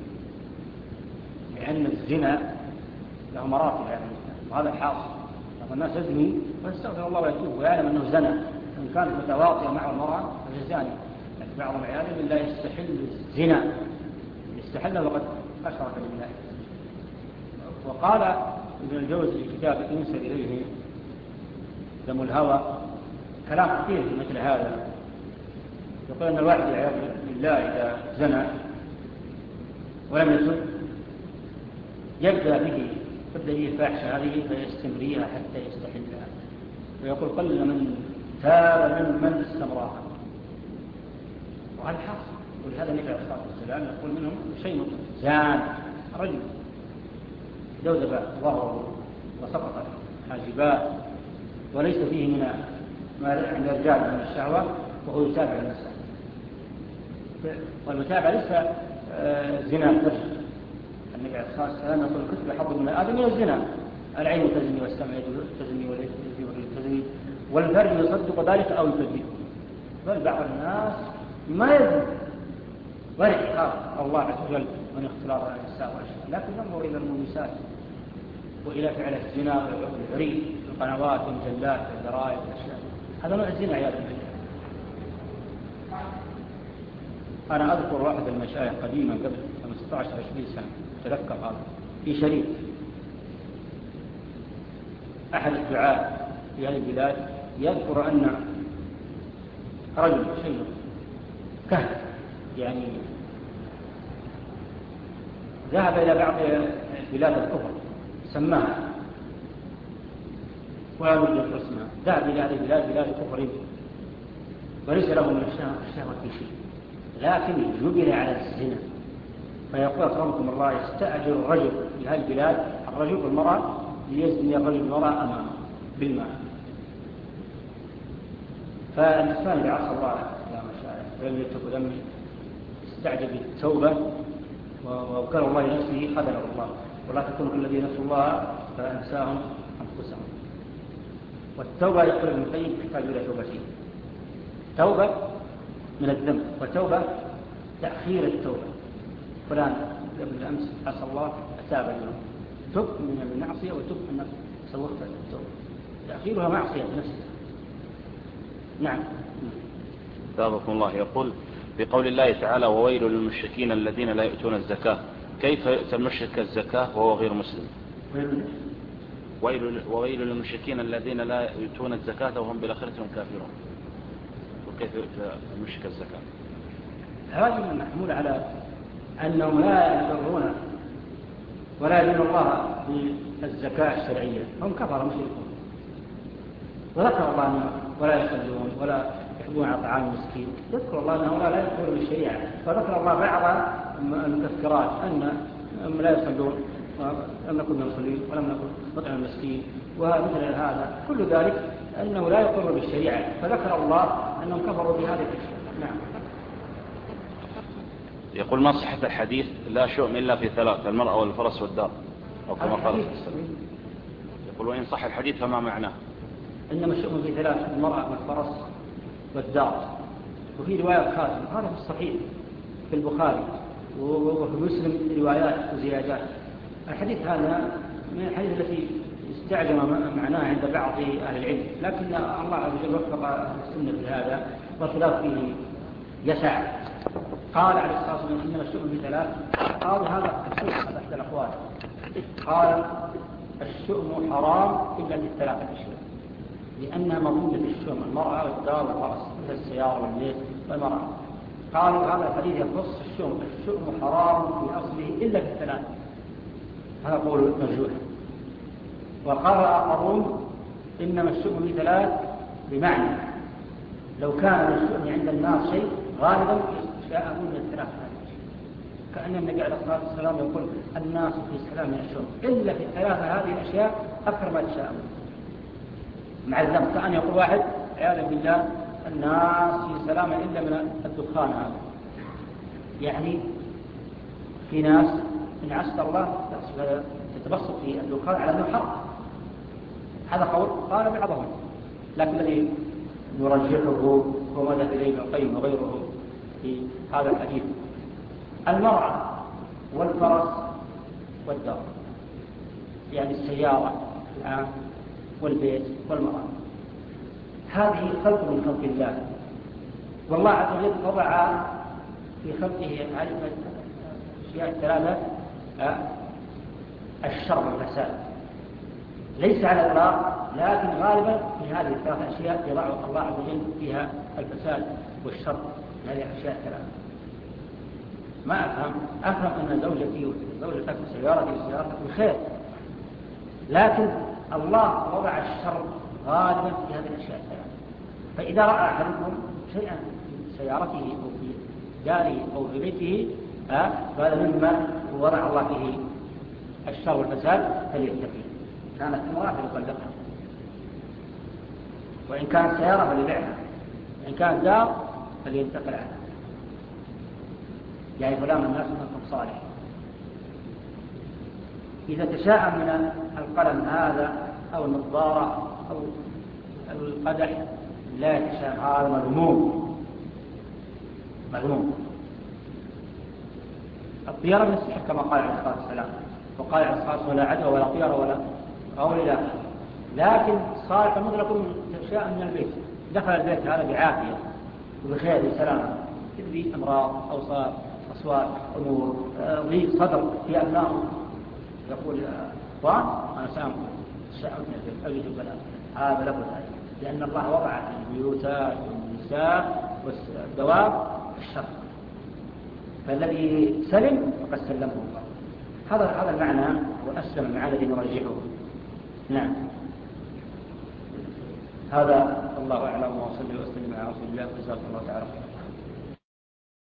لأن الزنا له مراتب يعني، وهذا حاصل، الناس يزني ويستغفر الله ويتوب ويعلم أنه زنى، إن كانت متواطئة مع المرأة فهي زاني، لكن بعض العيال بالله يستحل الزنا، يستحله وقد أشرك بالله. وقال ابن الجوزي في كتاب ينسب إليه دم الهوى كلام كثير في مثل هذا، يقول أن الواحد والعياذ بالله إذا زنى ولم يتب يبدأ به تبدأ به الفاحشة هذه فيستمريها حتى يستحلها، ويقول قل من تاب من من استمراها، وهذا حاصل. ولهذا النبي عليه الصلاة والسلام يقول منهم شيء زان رجل ذوذب ظهره وسقط حاجبات وليس فيه من ما عند الرجال من الشهوة وهو يتابع النساء، والمتابعة ليس زنا الفرج. النبي عليه الصلاة والسلام يقول كتب حظ من آدم من الزنا، العين تزني والسمع تزني واليد تزني والفرج يصدق ذلك أو يكذبه. بل بعض الناس ما يزني ولكن الله عز وجل من اختلاط النساء والأشياء، لكن ينظر إلى المنسات وإلى فعل الزنا والعري في القنوات والمجلات والجرائد والأشياء، هذا نوع الزنا عياذا بالله. أنا أذكر واحد المشايخ قديما قبل خمسة عشر عشرين سنة، تذكر هذا في شريط أحد الدعاة في هذه البلاد يذكر أن رجل شيء كهف يعني ذهب إلى بعض بلاد الكفر سماها ولا نجد اسمها، ذهب إلى هذه البلاد بلاد الكفر وليس له من الشهوة في شيء، لكن جبل على الزنا. فيقول أكرمكم الله يستأجر الرجل في هذه البلاد الرجل والمرأة ليزني الرجل والمرأة أمامه بالماء. فالإنسان إذا عصى الله يا مشايخ ولم يترك ولم يستعجل بالتوبة ووكل الله لنفسه خذله الله، ولا تكونوا كالذين نسوا الله فأنساهم أنفسهم. والتوبة يقول ابن القيم تحتاج إلى توبتين، توبة من الذنب وتوبة تأخير التوبة. فلان قبل أمس عسى الله أتاب اليوم، تب من المعصية وتب أنك سوقت التوبة، تأخيرها معصية بنفسها. نعم. ثابكم الله. يقول بقول الله تعالى وويل للمشركين الذين لا يؤتون الزكاة، كيف يؤتى المشرك الزكاة وهو غير مسلم؟ ويل وويل للمشركين الذين لا يؤتون الزكاة وهم بالآخرة هم كافرون، وكيف يؤتى المشرك الزكاة؟ هذا محمول على أنهم لا يقرون ولا يدين الله بالزكاة الشرعية، هم كفر مشركون. وذكر الله أنه ولا يصلون ولا يحبون على طعام المسكين، يذكر الله أنه لا يقول بالشريعة، فذكر الله بعض المذكرات أنهم لا يصلون، لم نكن نصلي ولم نكن نطعم المسكين ومثل هذا، كل ذلك أنه لا يقر بالشريعة، فذكر الله أنهم كفروا بهذه الأشياء. نعم. يقول ما صحة الحديث لا شؤم إلا في ثلاث، المرأة والفرس والدار، أو كما قال في السلام. يقول وإن صح الحديث فما معناه؟ إنما الشؤم في ثلاث، المرأة والفرس والدار. وفي رواية خاتم، هذا في الصحيح في البخاري وفي مسلم روايات وزيادات. الحديث هذا من الحديث التي استعجم معناه عند بعض أهل العلم، لكن الله عز وجل وفق أهل السنة بهذا والخلاف فيه يسع. قال عليه الصلاة والسلام إنما الشؤم في ثلاث، قال هذا الشؤم هذا أحد الأقوال. قال الشؤم حرام إلا في ثلاثة أشياء، لأنها مضمونة الشؤم، المرأة والدار والفرس مثل السيارة والليل والمرأة. قالوا هذا الحديث يخص الشؤم، الشؤم حرام في أصله إلا في الثلاث، هذا قول مرجوح. وقال آخرون إنما الشؤم في ثلاث، بمعنى لو كان الشؤم عند الناس شيء غالبا يشاءون من الثلاث، كأن النبي عليه الصلاة والسلام يقول الناس في سلام من الشؤم إلا في الثلاثة هذه الأشياء أكثر ما تشاءون. مع الذنب كأن يقول واحد عياذا بالله الناس في سلام إلا من الدخان هذا، يعني في ناس إن عسى الله تتبسط في الدخان على أنه حرام، هذا قول قال بعضهم، لكن الذي نرجحه هو ما ذهب إليه ابن القيم وغيره في هذا الحديث المرأة والفرس والدار، يعني السيارة الآن والبيت والمرأة، هذه خلق من خلق الله، والله عز وجل وضع في خلقه هذه الأشياء الثلاثة الشر والفساد، ليس على الإطلاق لكن غالبا في هذه الثلاث أشياء يضع الله عز وجل فيها الفساد والشر، هذه الأشياء الثلاثة. ما أفهم أفهم أن زوجتي وزوجتك وسيارتي وسيارتك بخير، لكن الله وضع الشر غالبا في هذه الأشياء الثلاثة. فإذا رأى أحدكم شيئا في سيارته أو في داره أو في بيته هذا مما وضع الله فيه الشر والفساد فليتقي، كانت امرأة فليطلقها، وإن كانت سيارة فليبيعها، وإن كانت دار فلينتقل عنها، يعني فلان الناس منكم صالح. إذا تشاءم من القلم هذا أو النظارة أو القدح لا يتشاءم، هذا مذموم مذموم. الطيرة من السحر كما قال عليه الصلاة والسلام، وقال عليه الصلاة والسلام ولا عدوى ولا طيرة ولا قول لا، لكن صالح المطلق تشاءم من البيت، دخل البيت هذا بعافية وبخير وسلامة، تدري أمراض أوصاف أصوات أمور ضيق صدر في أبنائه، يقول أخوان أنا سامكم تشاءم من البيت أو يجب الآن، هذا لابد ذلك، لأن الله وضع في البيوتات والنساء والدواب الشر، فالذي سلم فقد سلمه الله. هذا هذا المعنى وأسلم المعنى الذي نرجحه. نعم. هذا الله أعلم، وصلي وسلم على رسول الله، جزاكم الله تعالى خيرا.